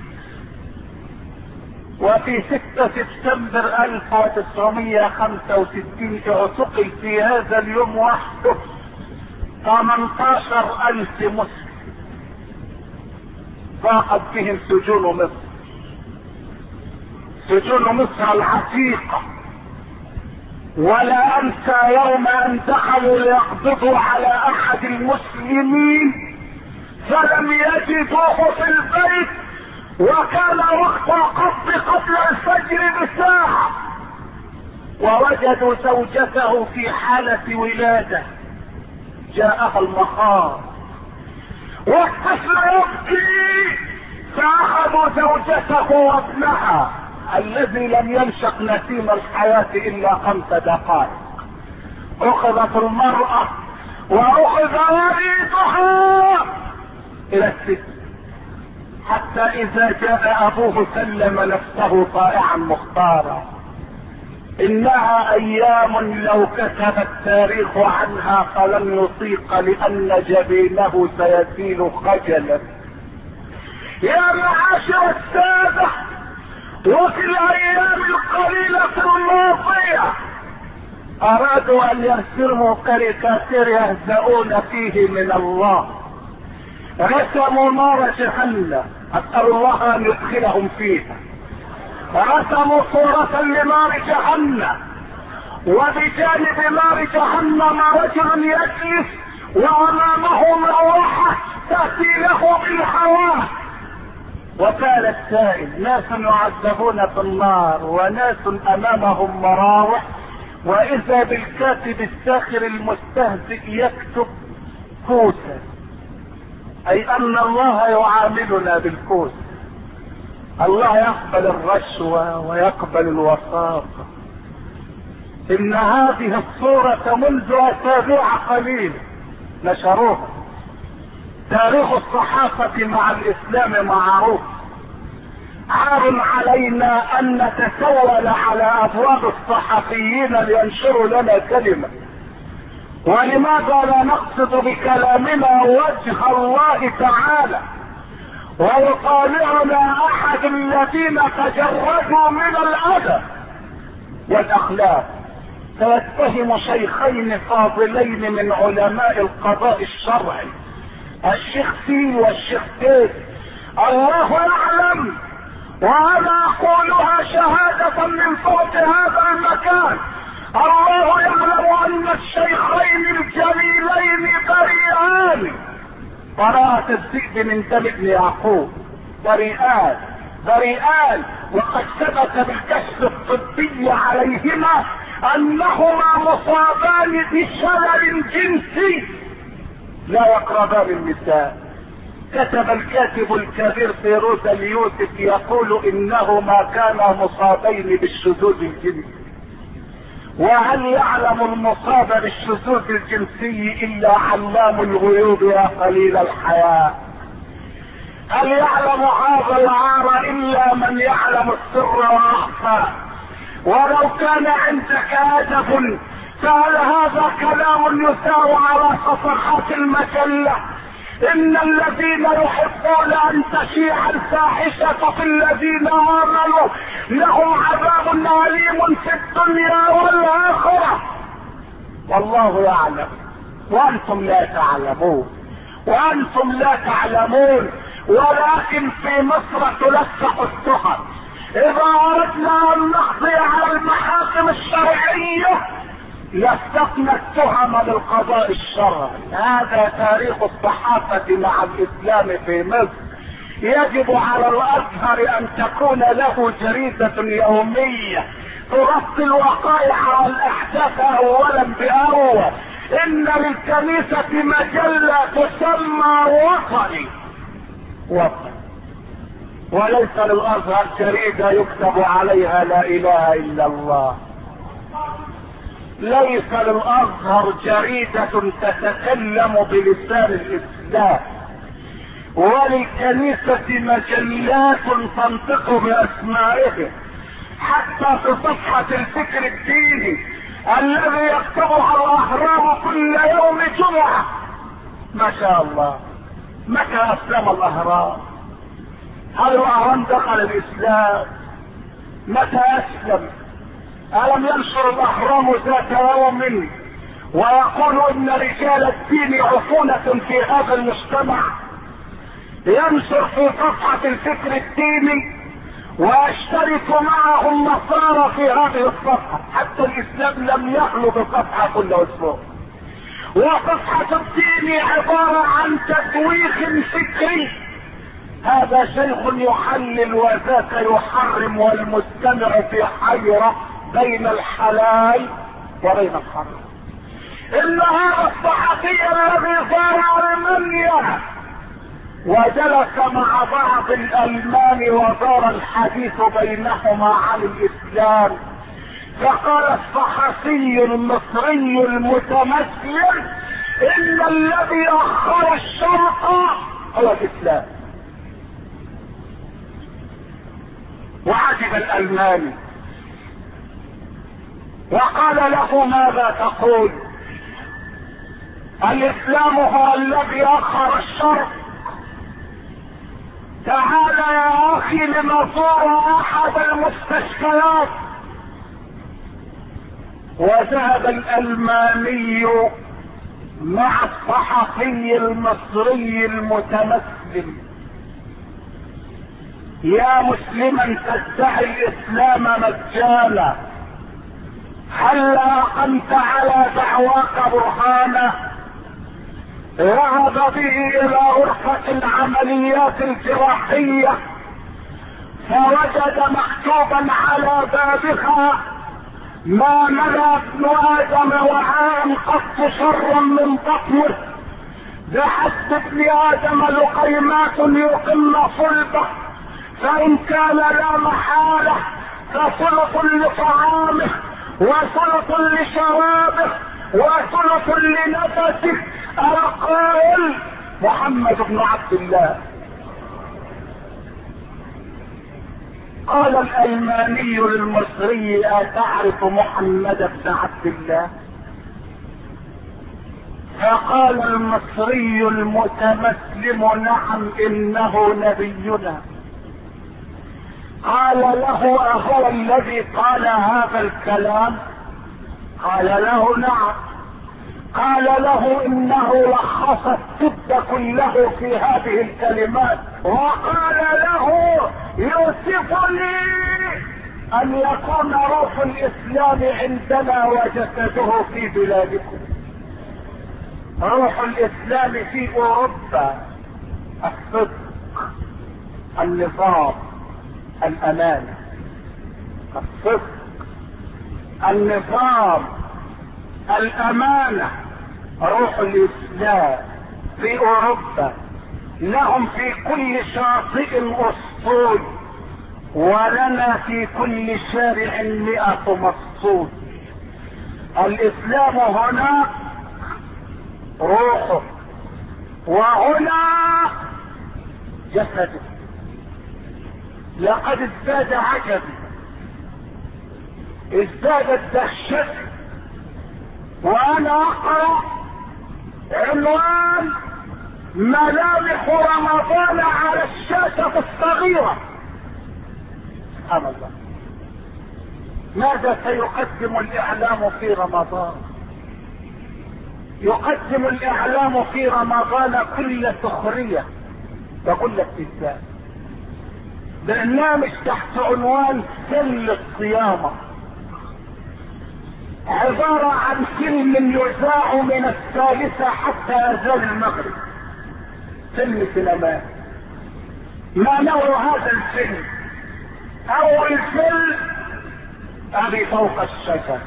وفي ستة سبتمبر الف وتسعمية خمسة وستين اعتقل في هذا اليوم وحده ثمانية عشر الف مسلم، ضاقت بهم سجون مصر، سجون مصر العتيقة. ولا انسى يوم ان دخلوا ليقبضوا على احد المسلمين فلم يجدوه في البيت، وكان وقت القبض قبل الفجر بساعة. ووجدوا زوجته في حالة ولادة، جاءها المخاض والطفل يبكي، فأخذوا زوجته وابنها الذي لم ينشق نسيم الحياة إلا خمس دقائق. أخذت المرأة وأخذ وليدها إلى السجن، حتى إذا جاء أبوه سلم نفسه طائعا مختارا. إنها أيام لو كتب التاريخ عنها فلن يطيق، لأن جبينه سيسيل خجلا. يا معاشر السادة، وفي الأيام القليلة الماضية أرادوا أن يرسموا كاريكاتير يهزؤون فيه من الله، رسموا نار جهنم، أسأل الله أن يدخلهم فيها. رسموا صورة لنار جهنم، وبجانب نار جهنم رجل يجلس وأمامه مروحة تأتي له بالهواء. وكان السائل ناس يعذبون في النار وناس أمامهم مراوح، وإذا بالكاتب الساخر المستهزئ يكتب كوسا، أي أن الله يعاملنا بالكوسا. الله يقبل الرشوة ويقبل الوساطة. إن هذه الصورة منذ أسابيع قليلة نشروها. تاريخ الصحافة مع الإسلام معروف. عار علينا أن نتسول على أبواب الصحفيين لينشروا لنا كلمة. ولماذا لا نقصد بكلامنا وجه الله تعالى ويطالعنا أحد الذين تجردوا من الأدب والأخلاق، فيتهم شيخين فاضلين من علماء القضاء الشرعي، الشيخ سي والشيخ تيس. الله يعلم، وانا اقولها شهادة من فوق هذا المكان، الله يعلم ان الشيخين الجليلين بريئان براءة الذئب من دم ابن يعقوب، بريئان بريئان وقد ثبت بالكشف الطبي عليهما انهما مصابان بشلل جنسي لا يقربان النساء. كتب الكاتب الكبير فيروز اليوسف يقول انهما كانا مصابين بالشذوذ الجنسي. وهل يعلم المصاب بالشذوذ الجنسي الا علام الغيوب يا قليل الحياة؟ هل يعلم هذا العار الا من يعلم السر واخفى؟ ولو كان عندك ادب فهل هذا كلام يساوى على صفحات المجلة؟ ان الذين يحبون ان تشيع الفاحشة في الذين امنوا لهم عذاب أليم في الدنيا والاخرة. والله يعلم وانتم لا تعلمون، وانتم لا تعلمون. ولكن في مصر تلصق التهم. اذا اردنا ان نقضي على المحاكم الشرعية لصقنا التهم للقضاء الشرعي. هذا تاريخ الصحافة مع الاسلام في مصر. يجب على الازهر ان تكون له جريدة يومية تغطي الوقائع والاحداث اولا باول. ان للكنيسة مجلة تسمى وطني وطني، وليس للازهر جريدة يكتب عليها لا اله الا الله. ليس للازهر جريدة تتكلم بلسان الاسلام، وللكنيسة مجلات تنطق باسمائهم. حتى في صفحة الفكر الديني الذي يكتبها الاهرام كل يوم جمعة. ما شاء الله، متى اسلم الاهرام؟ هل الاهرام دخل الاسلام؟ متى اسلم؟ ألم ينشر الأهرام ذات يوم ويقول إن رجال الدين عفونة في هذا المجتمع؟ ينشر في صفحة الفكر الديني ويشترك معه النصارى في هذه الصفحة. حتى الإسلام لم يخلو بصفحة كل أسبوع. وصفحة الدين عبارة عن تدويخ فكري. هذا شيخ يحلل وذاك يحرم والمستمع في حيرة بين الحلال وبين الحرام. ان هذا الصحفي الذي زار المانيا وجلس مع بعض الالمان ودار الحديث بينهما عن الاسلام، فقال الصحفي المصري المتمثل ان الذي اخر الشرق هو الاسلام. وعجب الالماني وقال له ماذا تقول؟ الاسلام هو الذي اخر الشرق. تعال يا اخي لنزور احد المستشفيات. وذهب الالماني مع الصحفي المصري المتمثل. يا مسلما تدعي الاسلام مجانا، هل اقمت على دعواك برهانا؟ ذهب به الى غرفة العمليات الجراحية فوجد مكتوبا على بابها: ما ملا ابن ادم وعاء قط شرا من بطنه، بحسب ابن ادم لقيمات يقمن صلبه، فان كان لا محالة فثلث لطعامه وثلث لشرابه وثلث لنفسه. أقول محمد بن عبد الله. قال الألماني للمصري: أتعرف محمد بن عبد الله؟ فقال المصري المتمسلم: نعم إنه نبينا. قال له: أهو الذي قال هذا الكلام؟ قال له: نعم. قال له: انه لخص الطب كله في هذه الكلمات، وقال له: يوصفني ان يكون روح الاسلام عندنا وجسده في بلادكم. روح الاسلام في اوروبا الصدق، النظام، الامانه. الصدق، النظام، الامانة. روح الاسلام في اوروبا لهم في كل شاطئ اسطول، ولنا في كل شارع مئة مسطول. الاسلام هنا روحه وهنا جسده. لقد ازداد عجبي، ازدادت دهشتي وانا اقرأ عنوان: ملامح رمضان على الشاشة الصغيرة. سبحان الله، ماذا سيقدم الاعلام في رمضان؟ يقدم الاعلام في رمضان كل سخرية وكل استهزاء. برنامج تحت عنوان سل الصيامة، عبارة عن فيلم يذاع من الثالثة حتى يزال المغرب. فيلم سينمائي. ما نوع هذا الفيلم؟ اول فيلم: ابي فوق الشجر.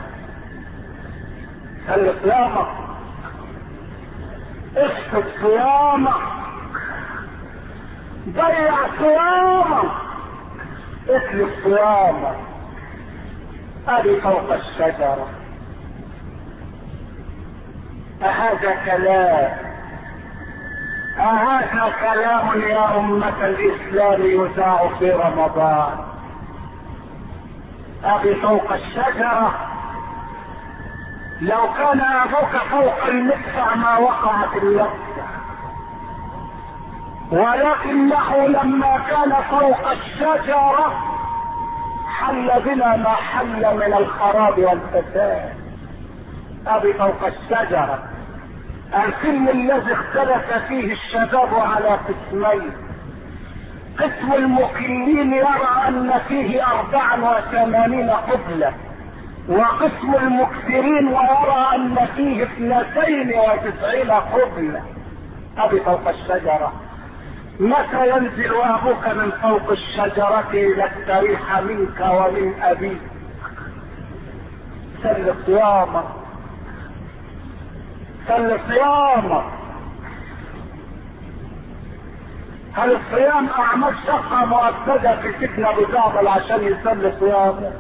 سل صيامك، اسكت صيامك، ضيع صيامك، اتلف صيامك. ابي فوق الشجرة. أهذا كلام؟ أهذا كلام يا أمة الإسلام يذاع في رمضان؟ أبي فوق الشجرة. لو كان أبوك فوق المدفع ما وقعت اللقطة، ولكنه لما كان فوق الشجرة حل بنا ما حل من الخراب والفساد. أبي فوق الشجرة، الفيلم الذي اختلف فيه الشباب على قسمين: قسم المقلين يرى ان فيه اربعا وثمانين قبلة، وقسم المكثرين ويرى ان فيه اثنتين وتسعين قبلة. ابي فوق الشجرة. متى ينزل ابوك من فوق الشجرة لتستريح منك ومن ابيك؟ سل صيامك، سل صيامك. هل الصيام اعمال شقة مؤكدة في سجن ابو جعفر عشان يسل صيامه؟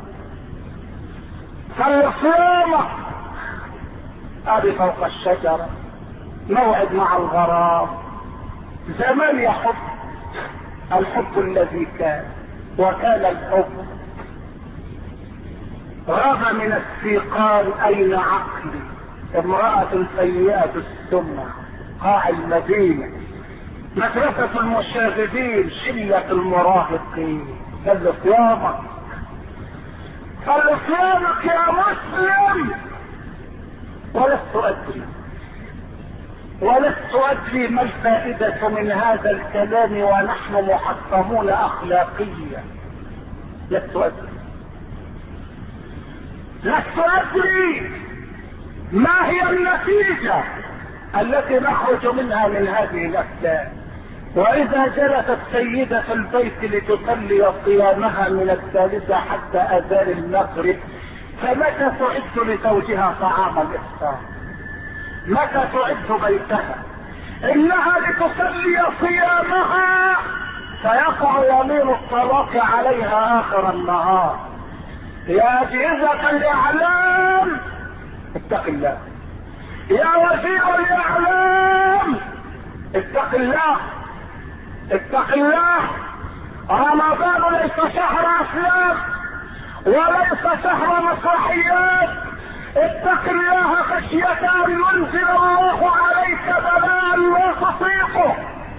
سل صيامك. ابي فوق الشجرة، موعد مع الغرام، زمان يحب الحب الذي كان، وكان الحب غاب من السيقان. اين عقلي؟ امرأة سيئة السمع، قاع المدينة، مدرسة المشاغبين، شلة المراهقين. سل صيامك، سل صيامك يا مسلم. ولست ادري ولست ادري ما الفائدة من هذا الكلام ونحن محطمون اخلاقيا. لست ادري لست ادري ما هي النتيجة التي نخرج منها من هذه الافلام. واذا جلست سيدة البيت لتصلي صيامها من الثالثة حتى اذان المغرب، فمتى تعد لزوجها طعام الافطار؟ متى تعد بيتها؟ انها لتصلي صيامها فيقع يمين الطلاق عليها اخر النهار. يا اجهزة الاعلام اتق الله، يا وزير الاعلام اتق الله، اتق الله. رمضان ليس شهر افلام وليس شهر مسرحيات. اتق الله خشية ان ينزل الله عليك بلاء لا تطيقه.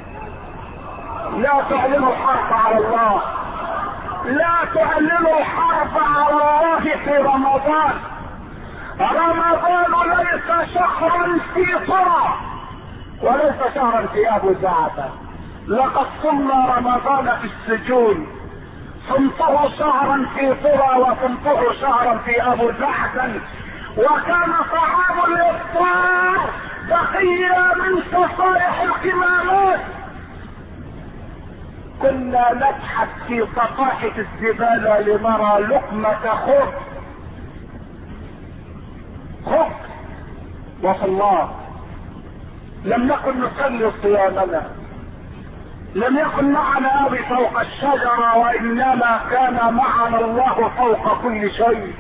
لا تعلنوا الحرب على الله، لا تعلنوا الحرب على الله في رمضان. رمضان ليس شهرا في طرى وليس شهرا في ابو زعفر. لقد صمنا رمضان في السجون، صمته شهرا في طرى وصمته شهرا في ابو زعفر، وكان طعام الافطار بقية من صفائح الكمامات. كنا نبحث في صفائح الزبالة لنرى لقمة خبز خبز وصلاه. لم نكن نصلي صيامنا، لم يكن معنا ابي فوق الشجرة، وانما كان معنا الله فوق كل شيء.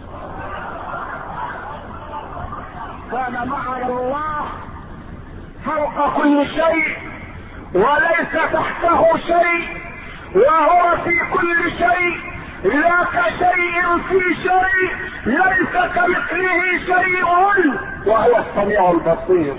كان معنا الله فوق كل شيء وليس تحته شيء، وهو في كل شيء، لا كشيء في شيء، ليس كمثله شيء، وهو السميع البصير.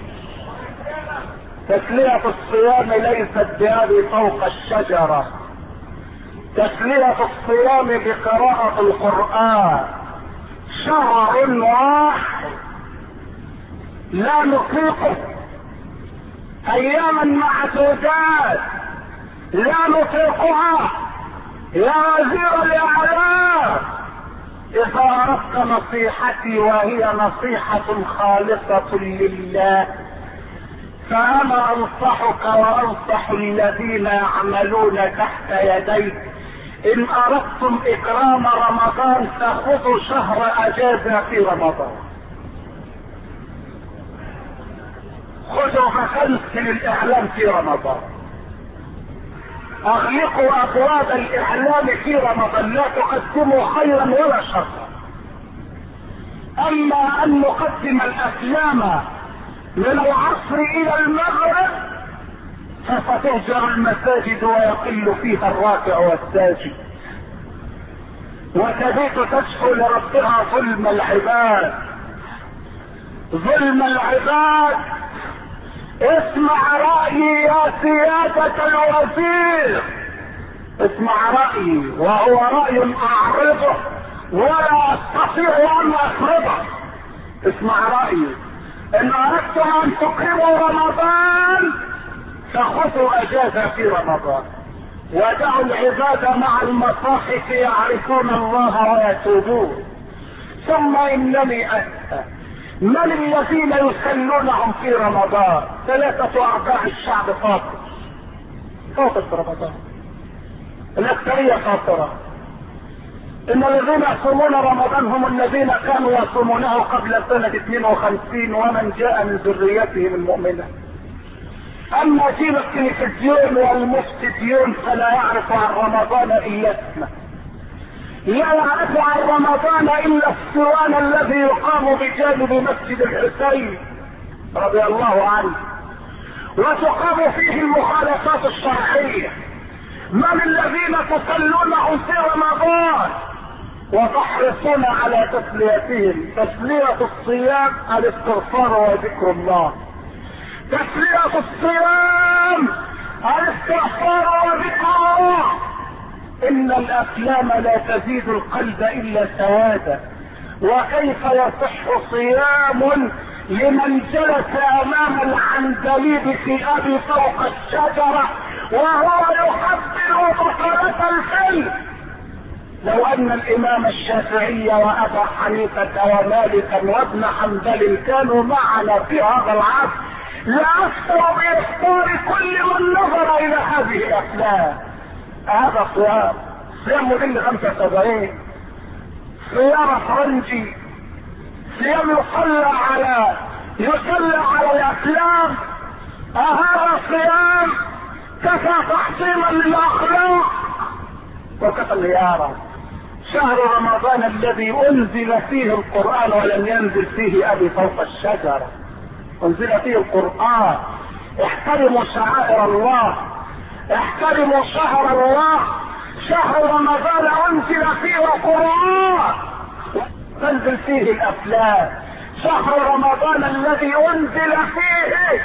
تسلية الصيام ليست بأبي فوق الشجرة، تسلية الصيام بقراءة القرآن. شهر واحد لا نطيقه، اياما معدودات لا نطيقها. يا وزير الاعلام، اذا اردت نصيحتي وهي نصيحة خالصة لله، فانا انصحك وانصح الذين يعملون تحت يديك، ان اردتم اكرام رمضان فخذوا شهر اجازة في رمضان. خذوا فخلص للاعلام في رمضان، اغلقوا ابواب الاعلام في رمضان، لا تقدموا خيرا ولا شرا. اما ان نقدم الافلام من العصر الى المغرب فستهجر المساجد ويقل فيها الراكع والساجد، وتبيت تشكو لربها ظلم العباد، ظلم العباد. اسمع رأيي يا سيادة الوزير، اسمع رأيي، وهو رأي اعرضه ولا استطيع ان افرضه. اسمع رأيي، ان اردتم ان تقيموا رمضان فخذوا اجازة في رمضان، ودعوا العباد مع المصاحف يعرفون الله ويتوبون. ثم انني اسأل، من الذين يسلونهم في رمضان؟ ثلاثة ارباع الشعب فاطر فاطر في رمضان، الاكثرية فاطرة. ان الذين يصومون رمضان هم الذين كانوا يصومونه قبل سنة اثنين وخمسين ومن جاء من ذريتهم المؤمنة. اما جيل التلفزيون والمفتديون فلا يعرف عن رمضان الا اسمه، لا يعرف عن رمضان الا الصوان الذي يقام بجانب مسجد الحسين رضي الله عنه وتقام فيه المخالفات الشرعية. من الذين تصلونه في رمضان وتحرصون على تسليتهم؟ تسلية الصيام الاستغفار وذكر الله، تسلية الصيام الاستغفار وذكر الله. ان الافلام لا تزيد القلب الا سعادة، وكيف يصح صيام لمن جلس امام العندليب في ابي فوق الشجرة وهو يحضر بطلة الفيلم؟ لو ان الامام الشافعي وابا حنيفة ومالكا وابن حنبل كانوا معنا في هذا العصر لأفطر بإفطار كل من نظر الى هذه الافلام. هذا صيام، صيام مدل خمسة وسبعين، صيام فرنجي، صيام يصلى على يصلى على الافلام. هذا صيام كفى تحطيما للاخلاق وكفى الغيارة. شهر رمضان الذي انزل فيه القرآن ولم ينزل فيه ابي فوق الشجرة، انزل فيه القرآن. احترموا شعائر الله، احترموا شهر الله. شهر رمضان انزل فيه القرآن تنزل فيه الافلام. شهر رمضان الذي انزل فيه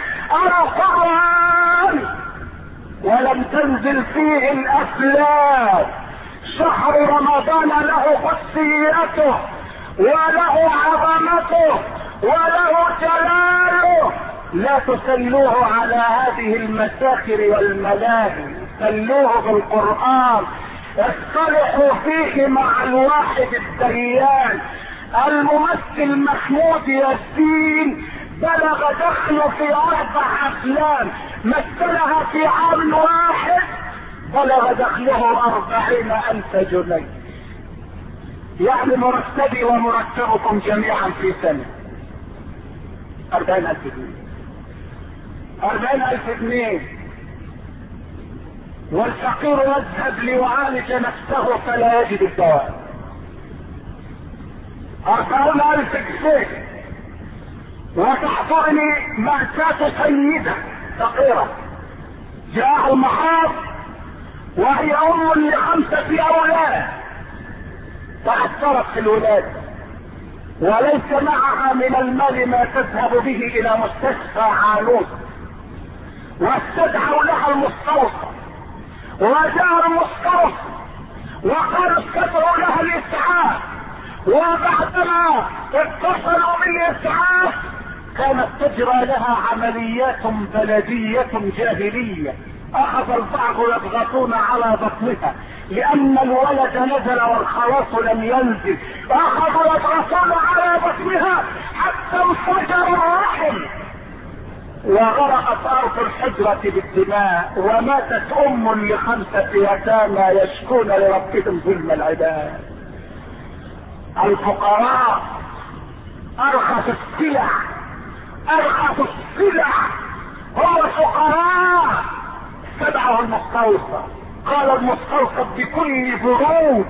القرآن ولم تنزل فيه الافلام. شهر رمضان له قدسيته وله عظمته وله جلاله. لا تسلوه على هذه المساخر والملاهي، سلوه بالقرآن. اصطلحوا فيه مع الواحد الديان. الممثل محمود ياسين بلغ دخله في اربع افلام مثلها في عام واحد بلغ دخله اربعين الف جنيه، يعني مرتبي ومرتبكم جميعا في سنة اربعين الف جنيه. اربعين الف جنيه والفقير يذهب ليعالج نفسه فلا يجد الدواء. اربعون الف جنيه وتحضرني مأساة سيدة فقيرة جاء المحاض وهي ام لخمسة اولاد تعثرت في الولادة وليس معها من المال ما تذهب به الى مستشفى عالوس، واستدعوا لها المستوصف وجاء المستوصف وقالوا استدعوا لها الاسعاف، وبعدما اتصلوا بالاسعاف كانت تجرى لها عمليات بلدية جاهلية. اخذ البعض يضغطون على بطنها لان الولد نزل والخلاص لم ينزل، اخذوا يضغطون على بطنها حتى انفجر الرحم وغرقت ارض الحجرة بالدماء، وماتت ام لخمسة يتامى يشكون لربهم ظلم العباد. الفقراء ارخص السلع، ارخص السلع هم الفقراء. استدعوا المستوصف، قال المستوصف بكل برود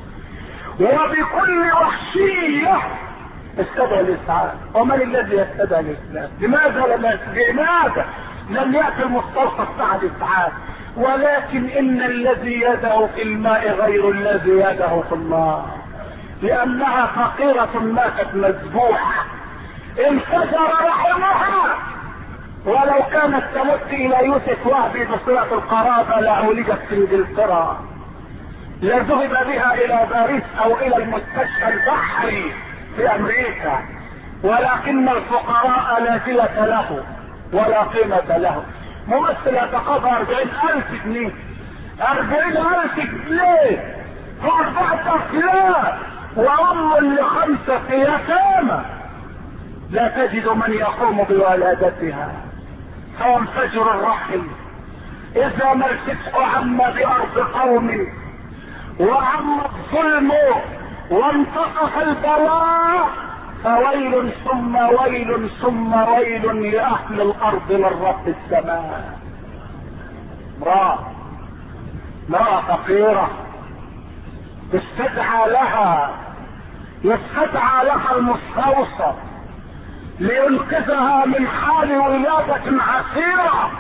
وبكل وحشية استدعى الاسعاف. ومن الذي يستدعى الاسلام؟ لماذا لم لماذا لم يأتي المستوصف بعد الاسعاف؟ ولكن ان الذي يده في الماء غير الذي يده في النار، لانها فقيرة ماتت مذبوحة انفجر رحمها. ولو كانت تمت الى يوسف وهبي بصلة القرابة لعولجت في انجلترا، لذهب بها الى باريس او الى المستشفى البحري في امريكا، ولكن الفقراء لا صلة له ولا قيمة له. ممثل يتقاضى اربعين الف جنيه، اربعين الف جنيه اربعة افلام وام لخمسة يتامى لا تجد من يقوم بولادتها فينفجر الرحم. اذا ما الفتح عم بارض قوم وعم الظلم وانتصف البلاء، فويل ثم ويل ثم ويل لأهل الأرض من رب السماء. امرأة امرأة فقيرة يستدعى لها يستدعى لها المستوصف لينقذها من حال ولادة عسيرة،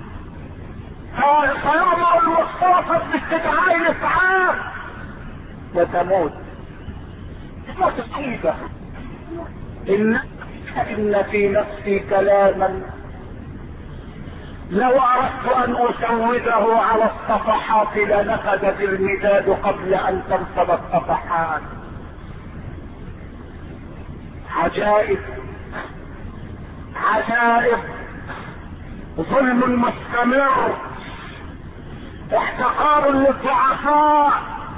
فيأمر المستوصف باستدعاء الإسعاف وتموت تموت الطيبة. إن إن في نفسي كلاما لو أردت أن أسوده على الصفحات لنفذت المداد قبل أن تنفذ الصفحات. عجائب عجائب، ظلم مستمر، احتقار للضعفاء،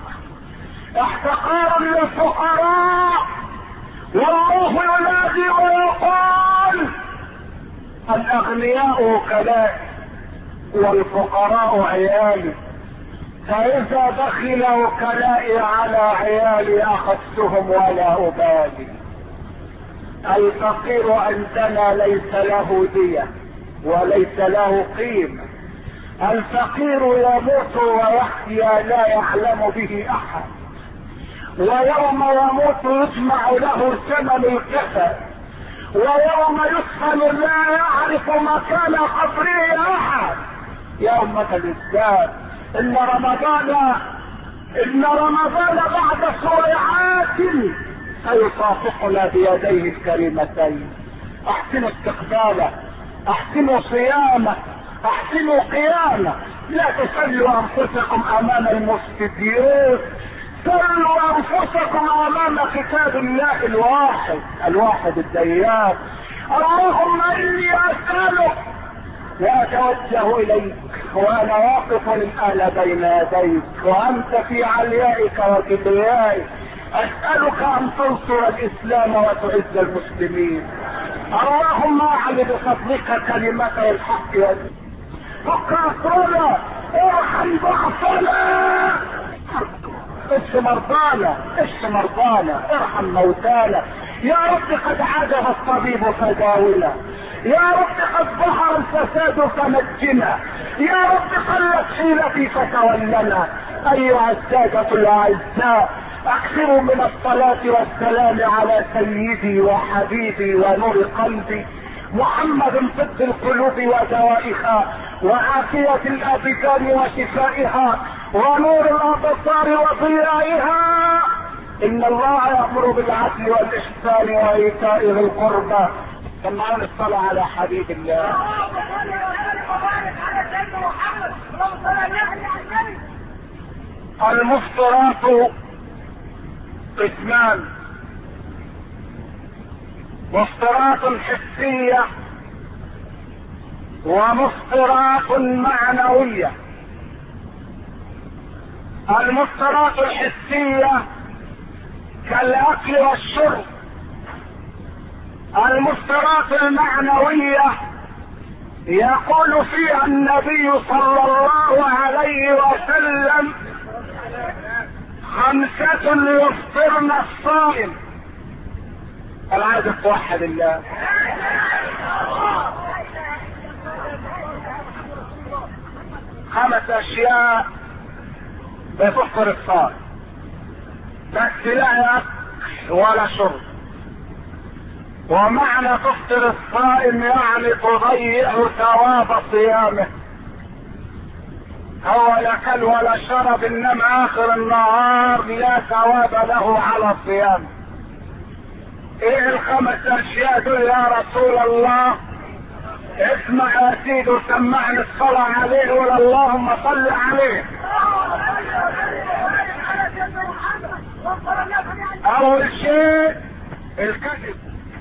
احتقار للفقراء، والله ينادي ويقول الاغنياء وكلائي والفقراء عيالي، فاذا دخل وكلائي على عيالي اخذتهم ولا ابالي. الفقير عندنا ليس له دية وليس له قيمة، الفقير يموت ويحيا لا يعلم به احد، ويوم يموت يجمع له ثمن الكفن، ويوم يدفن لا يعرف مكان قبره احد. يا أمة الإسلام، إن رمضان إن رمضان بعد سرعات سيصافحنا بيديه الكريمتين. احسنوا استقباله، احسنوا صيامه، احسنوا قيامه، لا تسلوا انفسكم امام المستديرين، سلوا انفسكم امام كتاب الله الواحد الواحد الديان. اللهم اني اسالك واتوجه اليك وانا واقف الان بين يديك وانت في عليائك وكبريائك، اسألك ان تنصر الاسلام وتعز المسلمين. اللهم اعل بفضلك كلمتي الحق فك اسرنا، ارحم ضعفنا، اشف مرضانا اشف مرضانا، ارحم موتانا. يا رب قد عجب الطبيب فداونا، يا رب قد ظهر الفساد فنجنا، يا رب قلت حيلتي فتولنا. ايها السادة الاعزاء، اكثروا من الصلاة والسلام على سيدي وحبيبي ونور قلبي محمد، طب القلوب ودوائها وعافية الابدان وشفائها ونور الابصار وضيائها. ان الله يأمر بالعدل والاحسان وايتاء ذي القربى. سمعون الصلاة على حبيب الله. المفطرات قسمان: مفطرات حسية ومفطرات معنوية. المفطرات الحسية كالاكل والشرب، المفطرات المعنوية يقول فيها النبي صلى الله عليه وسلم: خمسة يفطرن الصائم. العايز توحد الله. خمس اشياء بتفطر الصائم، بس لا اكل ولا شرب. ومعنى تفطر الصائم يعني تضيع ثواب صيامه. هو لا اكل ولا شرب، انما اخر النهار لا ثواب له على الصيام. ايه الخمس اشياء دول يا رسول الله؟ اسمع يا سيدي وسمعني الصلاة عليه ولا اللهم صل عليه. اول شيء الكذب،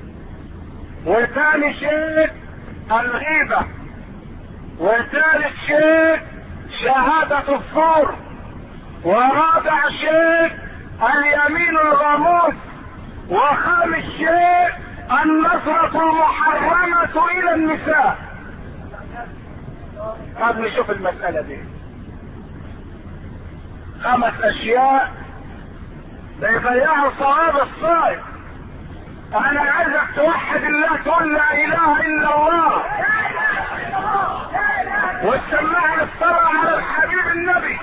وثاني شيء الغيبة، وثالث شيء شهادة الزور، ورابع شيء اليمين الغموس، وخامس شيء النظرة المحرمة الى النساء. طب نشوف المسألة دي. خمس اشياء بيضيعوا صواب الصائم. انا عايزك توحد الله، تقول لا اله الا الله، وتسمعني الصلاة على الحبيب النبي.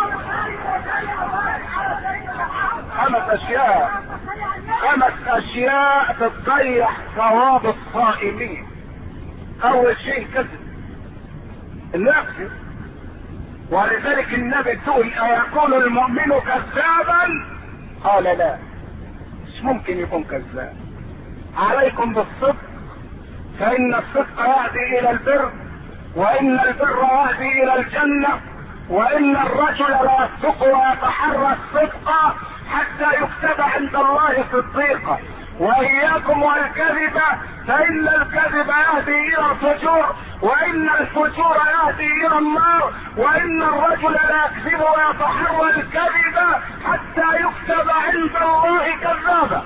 خمس اشياء خمس اشياء بتضيع ثواب الصائمين. اول شيء كذب النفس، ولذلك النبي تقول ايكون المؤمن كذابا؟ قال لا، مش ممكن يكون كذاب. عليكم بالصدق فان الصدق يهدي الى البر، وان البر يهدي الى الجنة، وان الرجل لا يصدق ويتحرى الصدق حتى يكتب عند الله صديقا. واياكم والكذب فان الكذب يهدي الى الفجور، وان الفجور يهدي الى النار، وان الرجل لا يكذب ويتحرى الكذب حتى يكتب عند الله كذابا.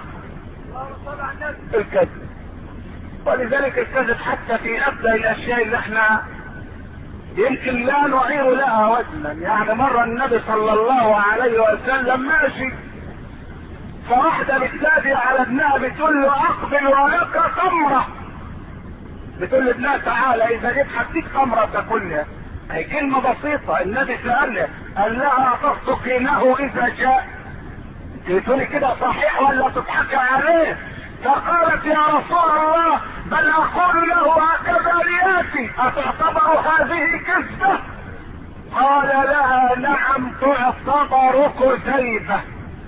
الكذب، ولذلك الكذب حتى في ابدى الاشياء اللي احنا يمكن لا نعير لها وزنا. يعني مرة النبي صلى الله عليه وسلم ماشي، فواحدة بتنادي على ابنها بتقول له اقبل ولك خمرة، بتقول لابنها تعالى اذا جيت هديك خمرة تاكلها. هي كلمة بسيطة. النبي سألها قال لها تصدقينه اذا جاء؟ تقولي كده صحيح ولا تضحكي عليه؟ فقالت يا رسول الله بل اقول له هكذا لياتي، اتعتبر هذه كذبة؟ قال لها نعم تعتبر كذيبة.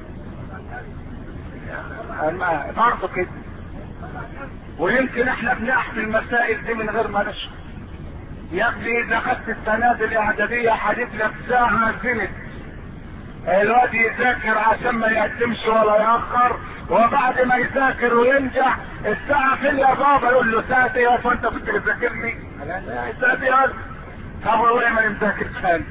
برضه كده. ويمكن احنا بنحكي المسائل دي من غير ما نشعر. يا ابني اذا خدت السنادل الاعدادية حديث لك ساعة زنت، الواد يذاكر عشان ما يقدمش ولا يأخر، وبعد ما يذاكر وينجح الساعة فين يا بابا؟ يقول له ساعتي يا بابا انت كنت بتذاكرني؟ لا ساعتي يا بابا. طب والله ما نذاكر ثاني.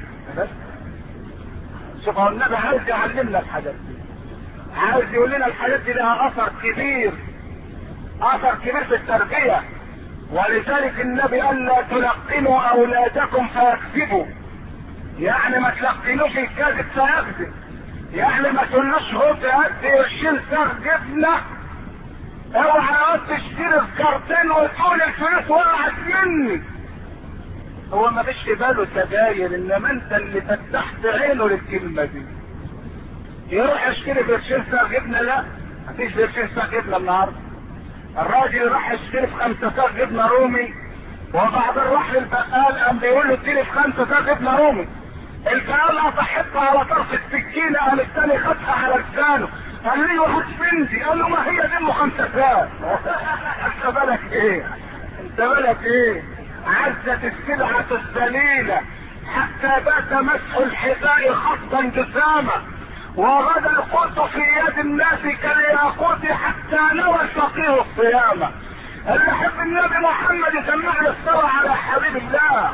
شوف هو النبي عايز يعلمنا الحاجات دي، عايز يقول لنا الحاجات دي لها اثر كبير، اثر كبير في التربية. ولذلك النبي قال لا تلقنوا اولادكم فيكذبوا، يعني ما تلقنوش الكذب فيكذب. يعني ما تقولوش خد هات قرشين ساغ جبنه، اوعى تشتري سكرتين وتقول الفلوس وقعت مني. هو ما فيش في باله سجاير، انما انت اللي فتحت عينه للكلمه دي. يروح يشتري قرشين ساغ جبنه؟ لا، مفيش قرشين ساغ جبنه النهارده. الراجل راح يشتري في خمسة ساغ جبنه رومي، وبعدين راح للبقال قام بيقول له اديني في خمسة ساغ جبنه رومي. البقال قطعتها على طرف السكينه، قام الثاني خدها على لسانه قال لي وخد بنتي، قال له ما هي دي ام خمسة ساغ. انت بالك ايه؟ انت بالك ايه؟ عزت السلعة الذليلة حتى بات مسح الحذاء خطا جساما، وغدا القوت في يد الناس كالياقوت حتى نوى الفقير الصيامة. اللي يحب النبي محمد يسمعني الصلاة على حبيب الله.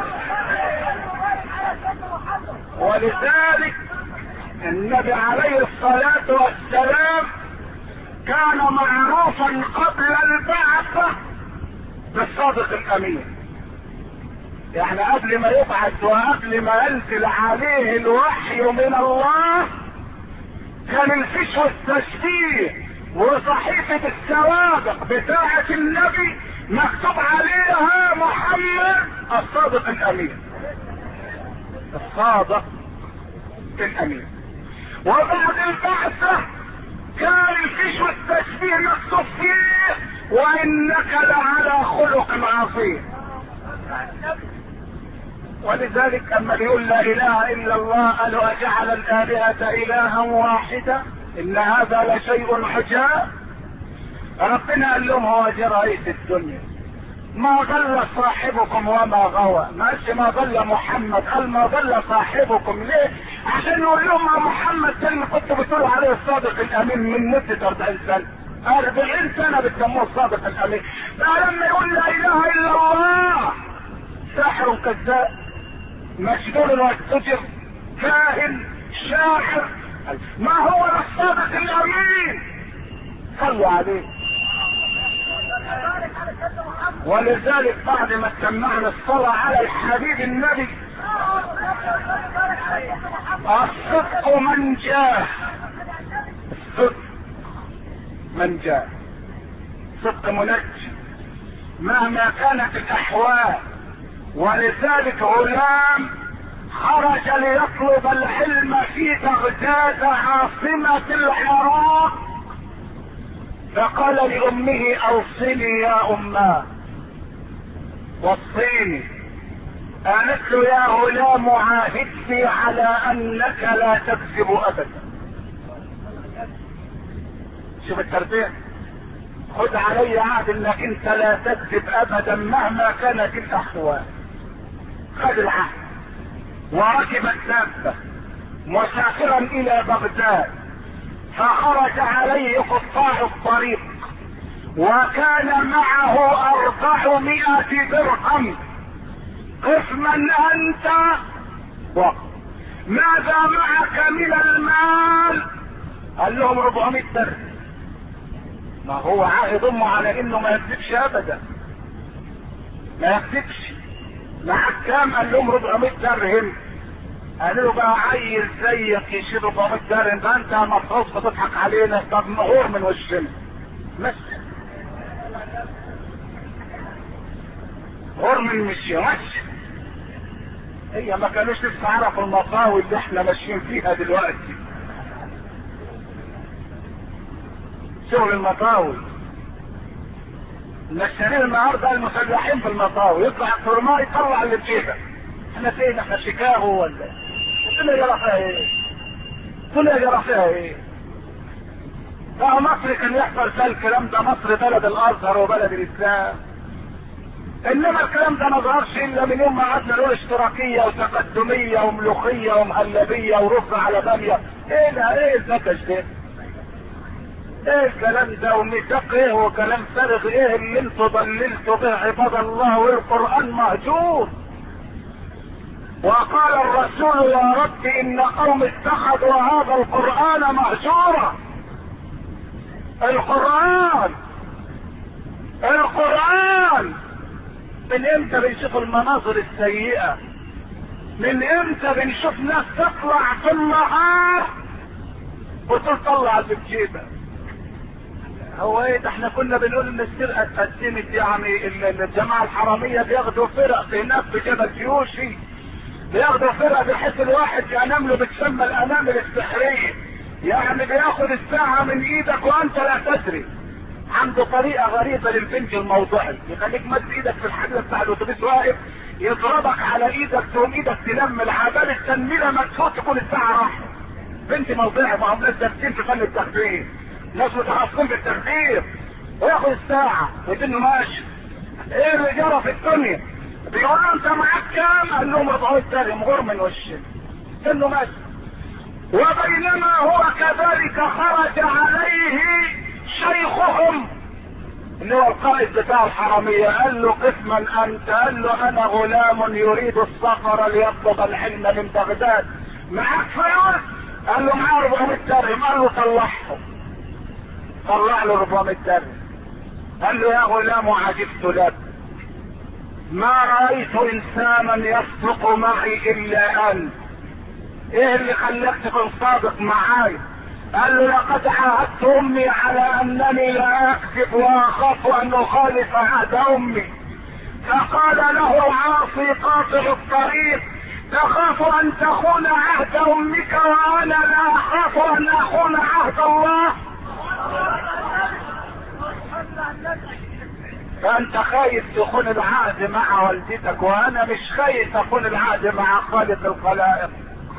ولذلك النبي عليه الصلاة والسلام كان معروفا قبل البعثة بالصادق الامين. يعني قبل ما يبعث وقبل ما ينزل عليه الوحي من الله كان الفيش والتشبيه وصحيفة السوابق بتاعة النبي مكتوب عليها محمد الصادق الامين، الصادق الامين. وبعد البعثة كان الفيش والتشبيه مكتوب فيه وانك لعلى خلق عظيم. ولذلك اما بيقول لا اله الا الله قالوا اجعل الالهة الها واحدة ان هذا لشيء عجاب. ربنا قال لهم هو دي رئيس الدنيا، ما ضل صاحبكم وما غوى. ما قالش ما ضل محمد، قال ما ضل صاحبكم. ليه؟ عشان يقول لهم يا محمد ده اللي كنت بتقول عليه الصادق الامين من مدة أربعين سنة، أربعين سنة بتسموه الصادق الامين. ده لما يقول لا اله الا الله ساحر كذاب مجنون ويستجر كاهن شاعر، ما هو الصادق الامين؟ صلوا عليه. ولذلك بعد ما سمعنا الصلاة على الحبيب النبي الصدق منجاه، الصدق منجاه، صدق منجي مهما كانت الاحوال. ولذلك غلام خرج ليطلب العلم في بغداد عاصمة العراق، فقال لأمه اوصني يا أماه، وصيني. قالت له يا غلام عاهدني على انك لا تكذب ابدا. شوف التربية، خد علي عهد انك انت لا تكذب ابدا مهما كانت الاحوال. خد العهد وركب الدابة مسافرا الى بغداد، فخرج عليه قطاع الطريق وكان معه اربعمائة درهم. قسما انت وقت ماذا معك من المال؟ قال لهم أربعمائة درهم. ما هو عاهد امه على انه ما يكذبش ابدا، ما يكذبش. معك كام؟ قال لهم أربعمائة درهم. قالوا له بقى عيل زيك يشيل أربعمائة درهم؟ ده انت مفروض بتضحك علينا. طب نهور من وشنا ماشي، غور من مشي ماشي. هي ما كانوش لسه عرفوا المطاوي اللي احنا ماشيين فيها دلوقتي. شغل المطاوي ماشيين النهارده المسلحين في المطاوي، يطلع الترماي يطلع اللي بجيبه. احنا فين؟ احنا شيكاغو ولا ايه؟ قلت له يا جرى فيها ايه؟ قلت له يا جرى فيها ايه؟ بقى مصر كان يحصل فيها الكلام ده، مصر بلد الازهر وبلد الاسلام. انما الكلام ده ما ظهرش الا من يوم ما قعدنا نقول اشتراكيه وتقدميه وملوخيه ومهلبيه ورز على باميه. ايه ده؟ ايه النكش ده؟ ايه الكلام ده وميثاق ايه وكلام فارغ ايه اللي انتوا ضللتوا به عباد الله؟ والقران مهجور. وقال الرسول يا رب ان قوم اتخذوا هذا القران مهجورا. القران القران من امتى بنشوف المناظر السيئة؟ من امتى بنشوف ناس تطلع في النهار وتقول طلع اللي بجيبها؟ هو ايه ده؟ احنا كنا بنقول ان السرقة اتقدمت، يعني الجماعة الحرامية بياخدوا فرق في هناك في جبل جيوشي، بياخدوا فرق بحيث الواحد ينام له بتسمى الانامل السحرية، يعني بياخد الساعة من ايدك وانت لا تدري. عنده طريقة غريبة للبنج الموضوعي، يخليك مد ايدك في الحبل بتاع الاتوبيس واقف، يضربك على ايدك تقوم ايدك تلم العبال التنميلة مكسوت تكون الساعة راحت. بنت موضوعي، ما هم ناس دارسين في فن التخدير، ناس متخصصين في التخدير، وياخد الساعة ويتنه ماشي. ايه اللي جرى في الدنيا؟ بيقول له انت معاك كام؟ قال لهم أربعمائة درهم. غور من وشه تنه ماشي. وبينما هو كذلك خرج عليه شيخهم اللي هو القائد بتاع الحرامية، قال له قسما انت؟ قال له انا غلام يريد السفر ليطلب العلم من بغداد. معاك فلوس؟ قال له معاه أربعمائة درهم. قال له طلعهم. طلع له أربعمائة درهم. قال له يا غلام عجبت لك، ما رأيت انسانا يصدق معي الا انت. ايه اللي خلاك تكون صادق معاي؟ قال له لقد عاهدت امي على انني لا اكذب واخاف ان اخالف عهد امي. فقال له عاصي قاطع الطريق تخاف ان تخون عهد امك وانا لا اخاف ان اخون عهد الله. فانت خايف تخون العهد مع والدتك وانا مش خايف اخون العهد مع خالق الخلائق.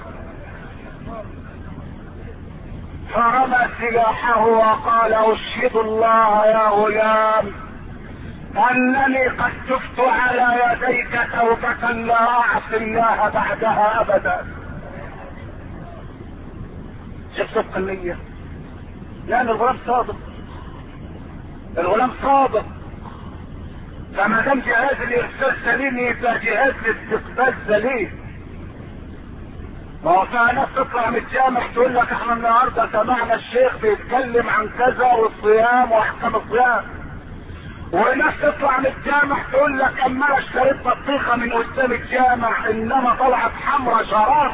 فرمى سلاحه وقال اشهد الله يا غلام انني قد تفت على يديك توبة لا اعصي الله بعدها ابدا. شوف صدق النية، لان الغلام صادق، الغلام صادق. فما دام جهاز الارسال سليم يبقى جهاز الاستقبال سليم. ما هو فيها ناس تطلع من الجامع تقول لك احنا النهارده سمعنا الشيخ بيتكلم عن كذا والصيام واحكام الصيام، وناس تطلع من الجامع تقول لك اما انا اشتريت بطيخه من قدام الجامع انما طلعت حمرا شراب،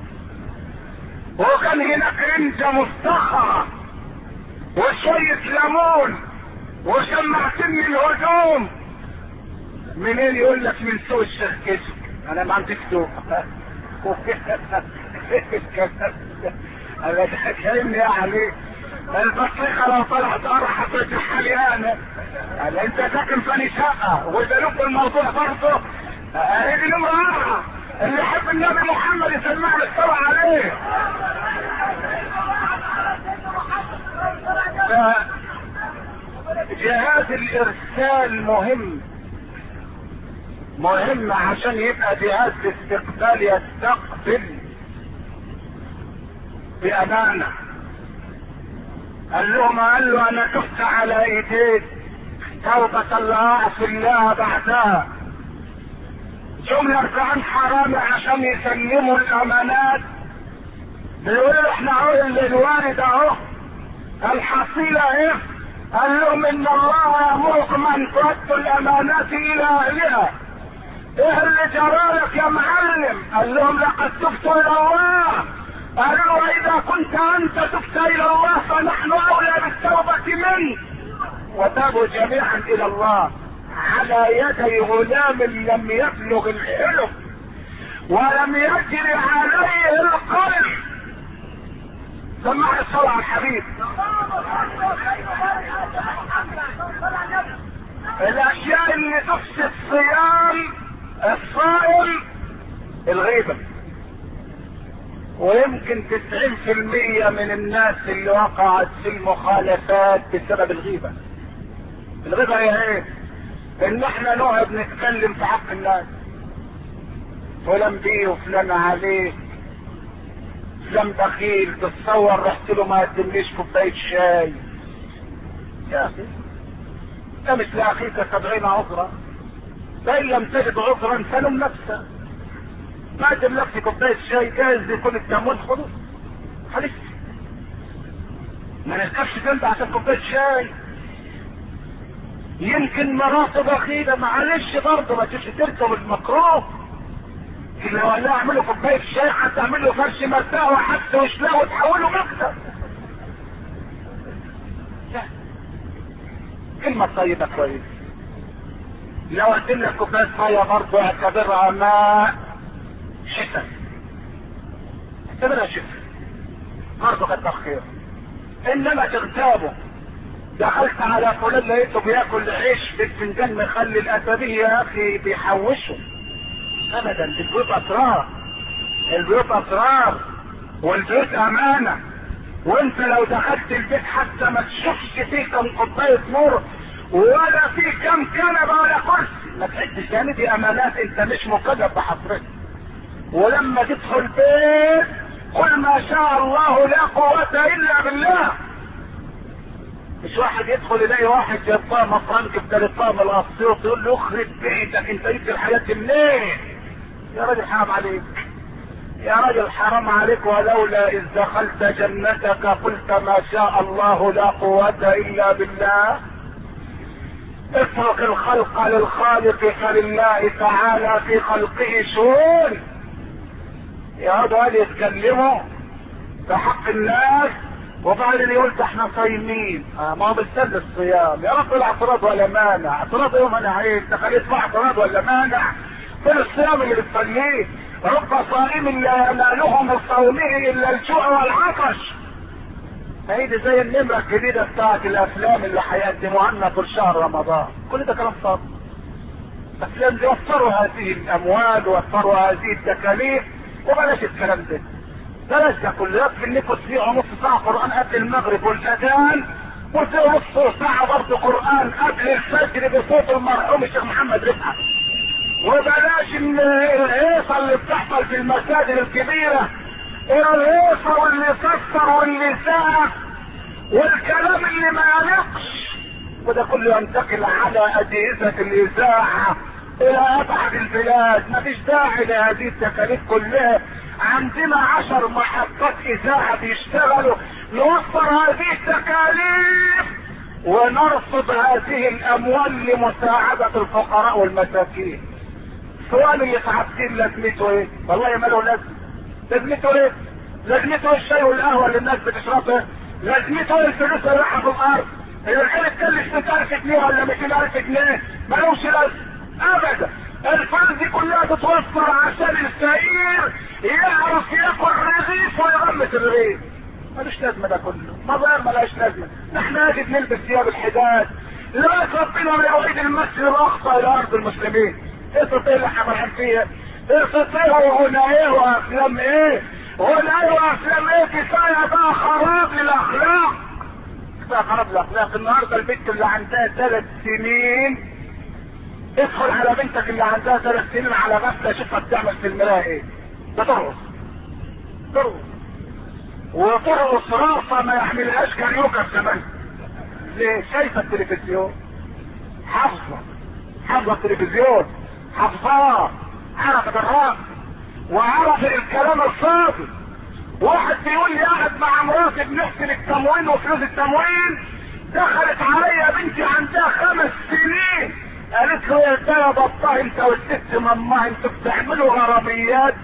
وكان هناك رنجه مفتخره وشويه ليمون وشمعتين الهدوم. منين؟ يقول لك من سوق الشيخ كشك. انا ما عنديش سوق. انا كأني يعني البطيخه لو طلعت ارحب الحليانه. قال انت ساكن في شقه وزلوك الموضوع برضه. هذه الامراه اللي يحب النبي محمد يسمع الصلاه عليه. جهاز الارسال مهم مهم عشان يبقى جهاز الاستقبال يستقبل بامانه. قال لهم قال له انا تفت على ايديك توبة لا اعصي الله بعدها. جملة ارجعان حرامي عشان يسلموا الامانات. بيقولوا احنا اهو الوالد اهو الحصيلة ايه. قال لهم ان الله يامركم ان تؤدوا الامانات الى اهلها. ايه اللي جرالك يا معلم؟ قال لهم لقد تبت الى الله. قالوا واذا كنت انت تبت الى الله فنحن اولى بالتوبة منك. وتابوا جميعا الى الله على يدي غلام لم يبلغ الحلم ولم يجري عليه القلب. سمع الصلاة على الحبيب. الاشياء اللي تفسد صيام الصائم الغيبة، ويمكن تسعين في المية من الناس اللي وقعت في المخالفات بسبب الغيبة. الغيبة هي ايه؟ ان احنا نقعد نتكلم في حق الناس، فلان بيه وفلان عليه، فلان بخيل، تتصور رحت له ما قدمليش كوباية شاي. يا اخي ده مثل اخيك سبعين عذرا، فان لم تجد عذرا فلم نفسك. ما قدم لك كوباية شاي جايز يكون التموين خلص خلص، ما نركبش جنب عشان كوباية شاي. يمكن مراته بخيلة معلش برضه ما تجيش تركب المكروه. لو قال لها اعملوا كوباية شاي حتى اعملوا فرش مرتاح وحتى وشلاه وتحولوا مكتب. كلمة طيبة كويس. لو قدم لك كوباية مية برضه اعتبرها ماء شتاء، اعتبرها شتاء برضه كتر خير. انما تغتابه دخلت على فلان لقيته بياكل عيش بالفنجان مخلي الاسابيع يا اخي بيحوشه. ابدا، البيوت اسرار، البيوت اسرار والبيوت امانه. وانت لو دخلت البيت حتى ما تشوفش فيه كم كوبايه نور ولا فيه كم كنبه ولا كرسي، ما تحدش يعني دي امانات انت مش مكلف بحضرتك. ولما تدخل بيت قل ما شاء الله لا قوه الا بالله. مش واحد يدخل يلاقي واحد جاب فرنك بتلطام الاسيوط يقول له اخرب بيتك انت جبت الحياه منين؟ يا راجل حرام عليك، يا راجل حرام عليك. ولولا اذ دخلت جنتك قلت ما شاء الله لا قوه الا بالله. اترك الخلق للخالق فلله تعالى في خلقه شؤون. يقعدوا قال يتكلموا في حق الناس وبعدين يقول احنا صايمين. آه ما هو بيستنى الصيام. يا رب الاعتراض ولا مانع؟ اعتراض يوم انا عايز تخليه يدفع اعتراض ولا مانع؟ كل الصيام اللي بتصليه رب صائم لا يناله من صومه الا الجوع والعطش. هيدي زي النمرة الجديدة بتاعت الافلام اللي هيقدموها لنا في شهر رمضان. كل ده كلام فاضي. بس لازم يوفروا هذه الاموال ويوفروا هذه التكاليف وبلاش الكلام ده. بلاش ده كله. يكفي انكم تسمعوا نص ساعة قرآن قبل المغرب والاذان وتسمعوا نص ساعة برضه قرآن قبل الفجر بصوت المرحوم الشيخ محمد رفعت. وبلاش الهيصة اللي بتحصل في المساجد الكبيرة، الهيصة واللي صفر واللي ساق والكلام اللي ما يليقش. وده كله ينتقل على اجهزة الاذاعة الى ابعد البلاد. مفيش داعي لهذه التكاليف كلها. عندنا عشر محطات اذاعة بيشتغلوا نوفر هذه التكاليف ونرصد هذه الاموال لمساعدة الفقراء والمساكين. السؤال اللي تعبتين لازمته ايه؟ والله ما له لازمه. لازمته ايه؟ لازمته الشاي والقهوه اللي الناس بتشربها؟ لازمته الفلوس اللي رايحه في الارض؟ العيال تكلف ستين ألف جنيه ولا مئتين ألف جنيه؟ مالوش لازمه ابدا. الفلوس دي كلها تتوفر عشان الفقير يعرف ياكل رغيف ويغمس الرغيف. ملوش لازمه ده كله، مظاهر ملهاش لازمه. نحن يجب نلبس ثياب الحداد لغايه ربنا ما يعيد المسجد الاقصى الى ارض المسلمين. قصة ايه اللي احنا فرحان فيها؟ قصة ايه وهنا ايه وافلام ايه؟ هنا ايه وافلام ايه؟ كفاية بقى خراب للاخلاق. كفاية خراب للاخلاق. النهاردة البنت اللي عندها ثلاث سنين، ادخل على بنتك اللي عندها ثلاث سنين على غفلة شوفها بتعمل في المراية ايه؟ بترقص. ترقص. وترقص رقصة ما يحملهاش كاريوكا كمان. ليه؟ شايفة التلفزيون. حافظة. حافظة التلفزيون. حفظاه، عرفت الرأس وعرف الكلام الصادق. واحد بيقول لي قاعد مع مراتي بنحسن التموين وفلوس التموين، دخلت عليا بنتي عندها خمس سنين قالت له يا ترى بابا انت والست ماما انتوا بتعملوا غراميات؟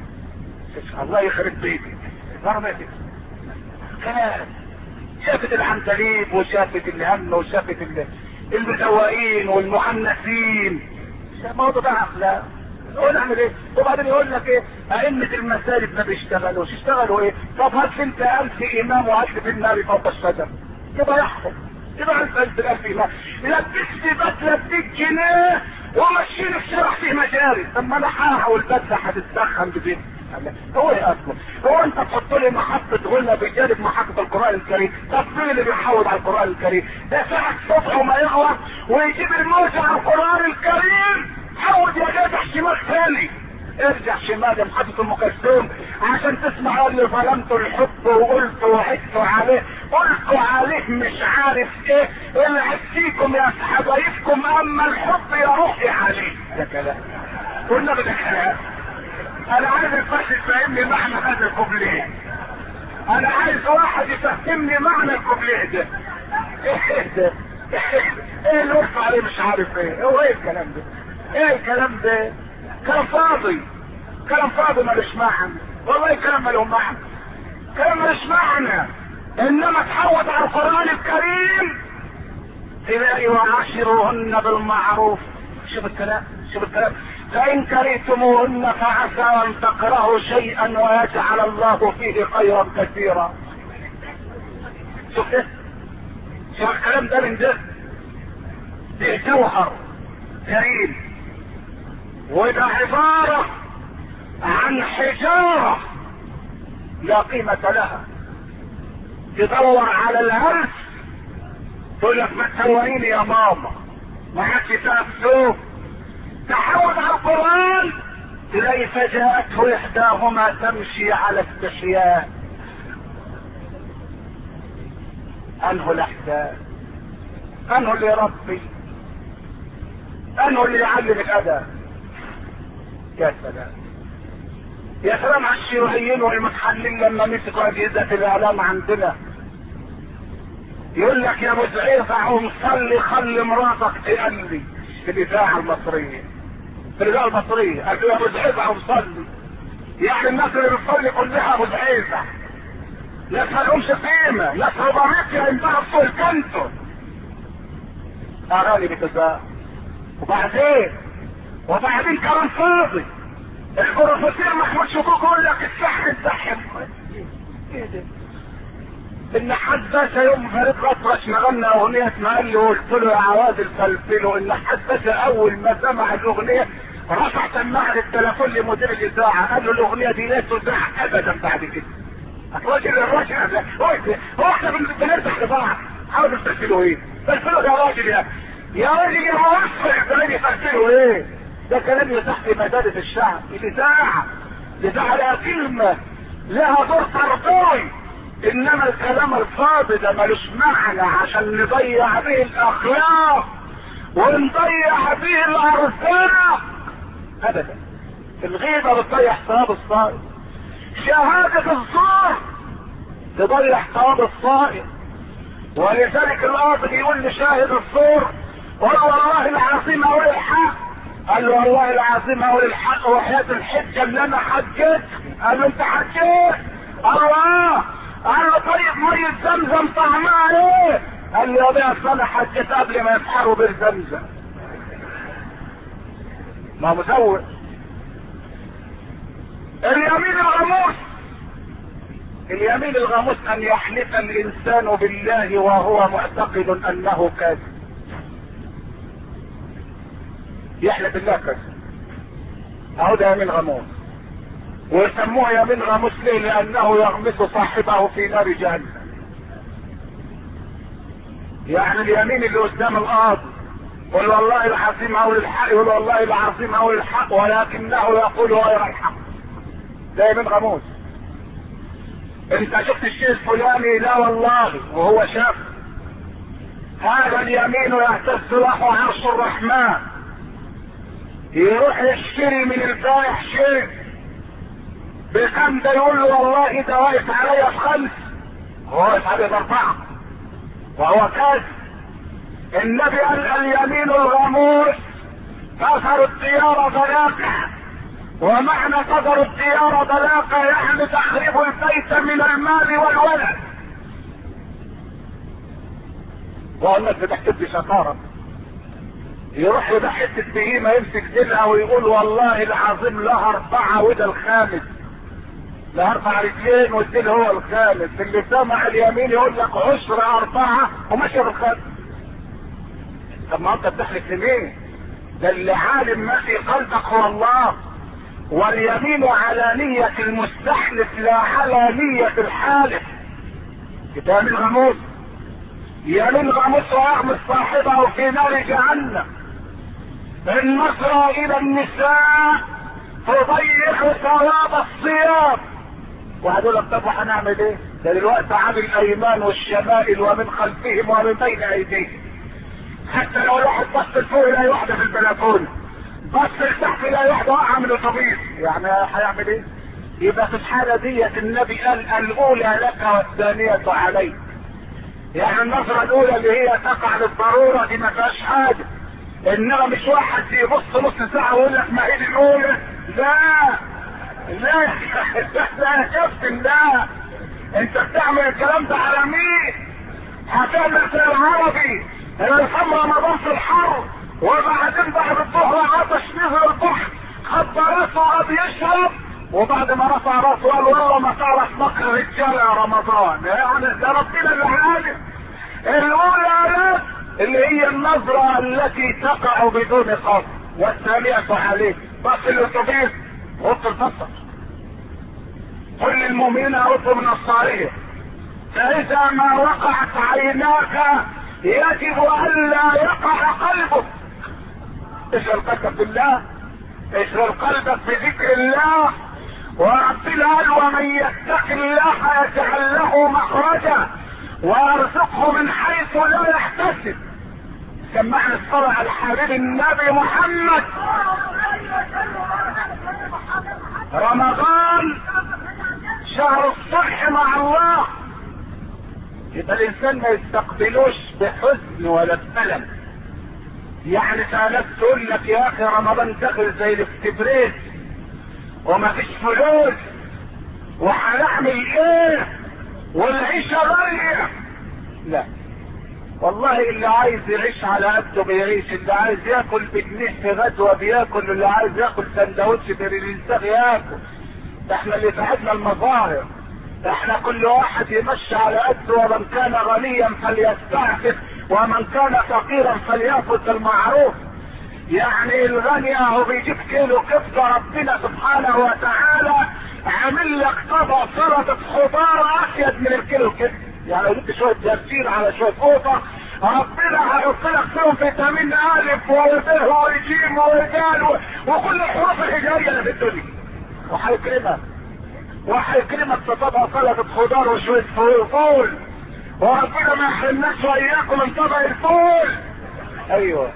الله يخرب بيتك. غراميات كلام. شافت العنتليب وشافت الهم وشافت المسواقين والمحنسين. موضوع ده اخلاق. يقول اعمل ايه؟ وبعدين يقول لك ايه؟ ائمة المساجد ما بيشتغلوش. يشتغلوا ايه؟ طب هات انت الف امام وهات في النار فوق الشجر يبقى يحكم. يبقى انت الف الف امام لبست بدله ب جنيه ومشيني في شارع فيه مجاري. طب ما انا هحاول البدله هتتسخن بزيت. هو ايه اصلا؟ هو انت تحط لي محطة غلة بجانب محطة القرآن الكريم؟ طب مين اللي بيحاول على القرآن الكريم؟ ده ساعة الصبح وما يغلط ويجيب الموجة على القرآن الكريم. حاول يا جدع شمال ثاني. ارجع شمال يا محطة ام كلثوم عشان تسمع اللي ظلمت الحب وقلت وعدت عليه. قلت عليه مش عارف ايه اللي عدتيكم يا حبايبكم اما الحب يا روحي عليه. ده كلام. قلنا بدك انا عايز الفرش يفهمني معنى هذا الكوبليه. انا عايز واحد يفهمني معنى الكوبليه ده. ايه ده؟ ايه اللي وقف عليه مش عارف ايه؟ هو ايه الكلام ده؟ ايه الكلام ده؟ كلام فاضي. كلام فاضي مالوش معنى. والله كلام ماله معنى. كلام مالوش معنى. انما تحوط على القرآن الكريم تلاقي وعاشروهن بالمعروف. شوف الكلام. شوف الكلام. فإن كرهتموهن فعسى أن تكرهوا شيئا ويجعل الله فيه خيرا كثيرا. شوف ايه؟ شوف الكلام ده من ده. ده جوهر كريم وده عبارة عن حجارة لا قيمة لها. تدور على الهرس تقول لك ما تسويني يا ماما ما حدش تأسوه. تحول على القرآن تلاقي فجاءته احداهما تمشي على استحياء. انه الاحسان؟ انه اللي يربي؟ انه اللي يعلم الادب؟ يا سلام. يا سلام على الشيوعيين والمتحلين لما مسكوا اجهزة الاعلام عندنا. يقول لك يا ابو زعير قوم صلي خلي مراتك تقلي في الاذاعه المصريه. في الاذاعه المصريه قال له يا ابو زعير قوم صلي. يعني الناس اللي بتصلي كلها ابو زعير. ناس ما لهمش قيمه، ناس رباريكيا ينباعوا فوق الكنتو. اغاني بتذاع. وبعدين وبعدين كلام فاضي. البروفيسور محمود شكوك يقول لك الصح الزحم. ايه ده؟ ان حد باشا يوم فريد الأطرش مغنى اغنية اسمها اللي قلت له يا عوادل فلفله. ان حد باشا اول ما سمع الاغنية رفع سماعة التليفون لمدير الاذاعة قال له الاغنية دي لا تذاع ابدا بعد كده. الراجل الراجل هو احنا بنرتاح لبعض. حاولوا تفلفلوا ايه؟ تفلفلوا يا راجل يا يا راجل يا موفق كمان يفلفلوا ايه؟ ده كلام يتحت مدارس الشعب. الاذاعة الاذاعة لها كلمة لها دور تربوي. انما الكلام الفاضي ده ملوش معنى عشان نضيع به الاخلاق ونضيع به الارزاق ابدا. الغيبة بتضيع ثواب الصائم. شهادة الزور تضيع ثواب الصائم. ولذلك القاضي بيقول لشاهد الصور قل والله العظيم اقول الحق. قال له والله العظيم اقول الحق وحياة الحجة اللي انا حجيت. قال له انت حجيت؟ الله. قال له طيب مية زمزم طعمها ايه؟ قال له يا بيه انا حجيت قبل ما يسحروا بير زمزم. ما مزور. اليمين الغموس، اليمين الغموس ان يحلف الانسان بالله وهو معتقد انه كاذب. يحلف بالله كاذب، اهو ده يمين غموس. ويسموه يمين غموس ليه؟ لانه يغمس صاحبه في نار جهنم. يعني اليمين اللي قدام القاضي قل والله العظيم اقول الحق، يقول والله العظيم اقول الحق ولكنه يقول غير الحق، ده يمين غموس. انت شفت الشيء الفلاني؟ لا والله، وهو شاف. هذا اليمين يهتز له عرش الرحمن. يروح يشتري من البائع شيء بكم ده، يقول له والله ده واقف عليا بخمس، هو واقف عليا باربعه وهو كاذب. النبي قال اليمين الغموس كسر الديار ضلاقه. ومعنى كسر الديار ضلاقه يعني تخريب البيت من المال والولد. والناس بتحتد شطاره، يروح يبقى حته بهيمه يمسك ديلها ويقول والله العظيم لها اربعه وده الخامس، لها اربع رجلين والديل هو الخامس. اللي سمع اليمين يقول لك عشر اربعه وماشي بالخامس. طب ما انت بتحلف لمين؟ ده اللي عالم ما في قلبك هو الله. واليمين على نية المستحلف لا على نية الحالف. ده يمين غموس، يمين غموس ويغمس صاحبه في نار جهنم. النظرة الى النساء تضيق ثواب الصيام. واحد يقول لك طب وهنعمل ايه؟ ده دلوقتي عن الايمان والشمائل ومن خلفهم ومن بين ايديهم. حتى لو الواحد بص لفوق يلاقي واحده في البلكونه، بص لتحت يلاقي واحده واقعه من الاتوبيس، يعني هيعمل ايه؟ يبقى في الحاله ديت النبي قال الاولى لك والثانيه عليك. يعني النظره الاولى اللي هي تقع للضروره دي ما فيهاش حاجه، انما مش واحد يبص نص ساعه ويقول لك ما هي دي الاولى. لا لا لا يا كابتن، لا. انت بتعمل الكلام ده على مين؟ هتعمل زي العربي اللي صام رمضان في الحر وبعدين بعد الظهر عطش نزل البحر خد راسه وقعد يشرب، وبعد ما رفع راسه قال والله ما تعرف مكر الرجال يا رمضان. يعني ده ربنا اللي عالم. الاولى لا اللي هي النظرة التي تقع بدون قصد، والثانية عليه بس الاتوبيس غط البصر. كل المؤمنين غضوا من الصارية، فاذا ما وقعت عيناك يجب الا يقع قلبك. اشغل قلبك بالله، اشغل قلبك بذكر الله. وربنا قال ومن يتق الله يجعل له مخرجا ويرزقه من حيث لا يحتسب. سمعنا الصلاة على الحبيب النبي محمد. رمضان شهر الصلح مع الله، يبقى الانسان ما يستقبلوش بحزن ولا بألم. يعني سألت تقول لك يا اخي رمضان داخل زي الاكسبريس وما فيش فلوس وهنعمل ايه والعيشة غالية. لا والله، اللي عايز يعيش على قده بيعيش، اللي عايز ياكل بجنيه في غدوة بياكل، اللي عايز ياكل سندوتش بريليساغ ياكل. ده احنا اللي تعبنا المظاهر. احنا كل واحد يمشي على قده، ومن كان غنيا فليستعفف ومن كان فقيرا فليأخذ المعروف. يعني الغني اهو بيجيب كيلو كبده، ربنا سبحانه وتعالى عامل لك طبق سلطه خضار افيد من الكيلو كبده. يعني لو جبت شويه جرجير على شويه قوطه ربنا هيحط لك فيهم فيتامين الف وب وجيم ودال وكل الحروف الهجائيه اللي في الدنيا، وهيكرمك وهيكرمك في طبق سلطه خضار وشويه فول، وربنا ما يحرمناش واياكم من طبق الفول. ايوه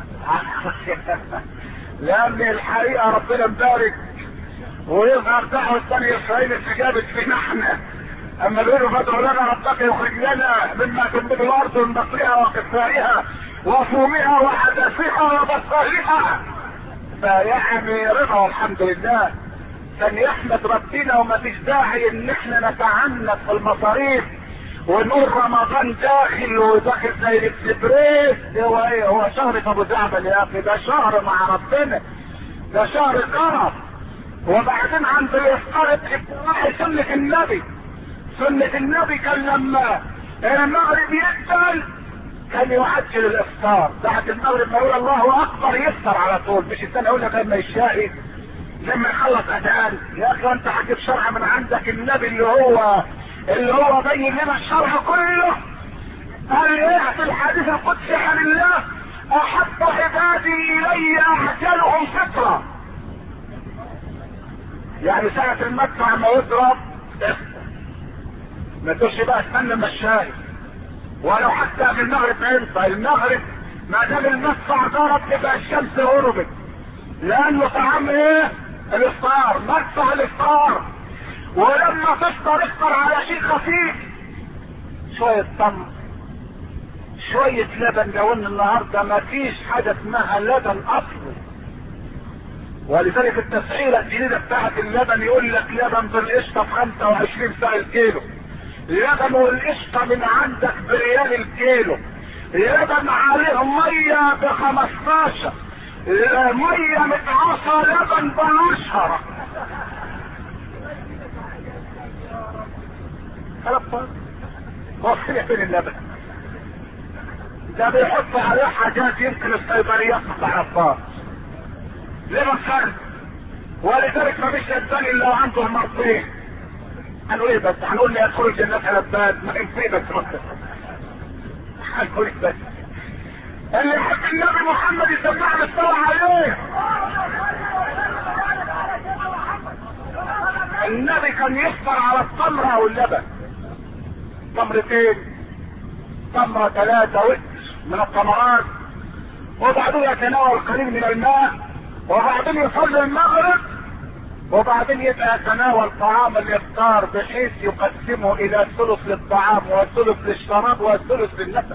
لان الحقيقه ربنا مبارك، ويظهر دعوه بني اسرائيل استجابت فينا احنا. اما بيقولوا فادعوا لنا ربك يخرج لنا مما تنبت الارض من بقلها وقثائها وفومها وحدثها وبصلها، فيعني رضا والحمد لله. كان يحمد ربنا وما فيش داعي ان احنا نتعنت في المصاريف ونقول رمضان داخل وداخل زي الاكسبريس. هو ايه؟ هو شهر ابو زعبل يا اخي، ده شهر مع ربنا، ده شهر كرم. وبعدين عند الافطار اتباع سنة النبي. سنة النبي كان لما المغرب يقتل كان يعجل الافطار بعد المغرب، ما يقول الله اكبر يفطر على طول، مش الثاني يقول لك لما يشاء لما يخلص اذان. يا اخي انت هتجيب شرع من عندك؟ النبي اللي هو اللي هو بين لنا الشرع كله قال ايه في الحديث القدسي عن الله: احب عبادي الي اعجلهم فطرة. يعني ساعة المدفع ما يضرب ما تقولش بقى استنى مشاي، ولو حتى في المغرب ينفع. المغرب ما دام المدفع ضرب تبقى الشمس غربت، لانه طعام ايه؟ الافطار، مدفع الافطار. ولما تفطر افطر على شيء خفيف، شوية تمر، شوية لبن. لو ان النهاردة ما فيش حاجة اسمها لبن اصلا، ولذلك التسعيرة الجديدة بتاعت اللبن يقول لك لبن بالقشطة ب خمسة وعشرين سعر الكيلو، لبن والقشطة من عندك بريال الكيلو، لبن عليه مية ب خمستاشر، مية متعصى لبن بعشرة. هو فين فين اللبن ده؟ بيحط عليه حاجات يمكن الصيدليات ما تعرفهاش. لبن خارج. ولذلك ما فيش لبان الا وعنده المرضين. هنقول ايه بس؟ هنقول لي ادخل الجنة لبان؟ ما ينفع بس مصر. هنقول ايه بس؟ اللي يحب النبي محمد يسمعنا الصلاة عليه. النبي كان يفطر على التمرة واللبن، تمرتين، تمرة ثلاثة وتر من التمرات، وبعدين يتناول قليل من الماء، وبعدين يصلي المغرب، وبعدين يبقى يتناول طعام الافطار بحيث يقسمه الى ثلث للطعام والثلث للشراب والثلث للنفس.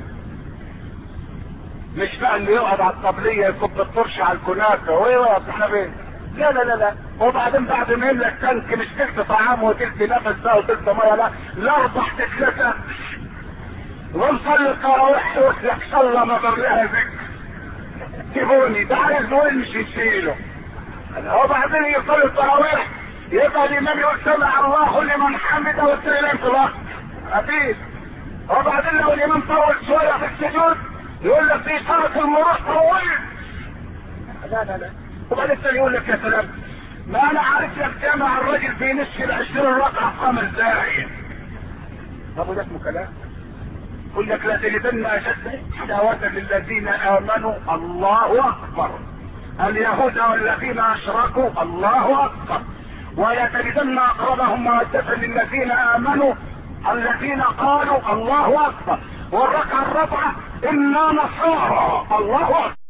مش بقى اللي يقعد على الطبلية يكب الطرش على الكنافة ويقعد احنا فين؟ لا لا لا لا. وبعدين بعد ما يملك تنك مش تلت طعام وتلت نفس بقى وتلت ميه، لا لا اربح تكلفة ونصلي التراويح يقول لك صلى نظر لها ذكر سيبوني، ده عايز وين مش يشيله. وبعدين يصلي التراويح يبقى الامام يقول سمع الله لمن حمده والسلام انطلاق مفيش. وبعدين لو الامام طول شويه في السجود يقول لك في صلاه المروح طولت. لا لا لا. وبعدين الثاني يقول لك يا سلام، ما انا عارف لك جامع الراجل في نصف العشرين ركعه في خمس دقايق. طب وده اسمه كلام؟ يقول لك لا تجدن اشد حلاوه للذين امنوا الله اكبر، اليهود والذين اشركوا الله اكبر، ولا تجدن اقربهم موده للذين امنوا الذين قالوا الله اكبر، والركعه الرابعه انا نصارى الله اكبر.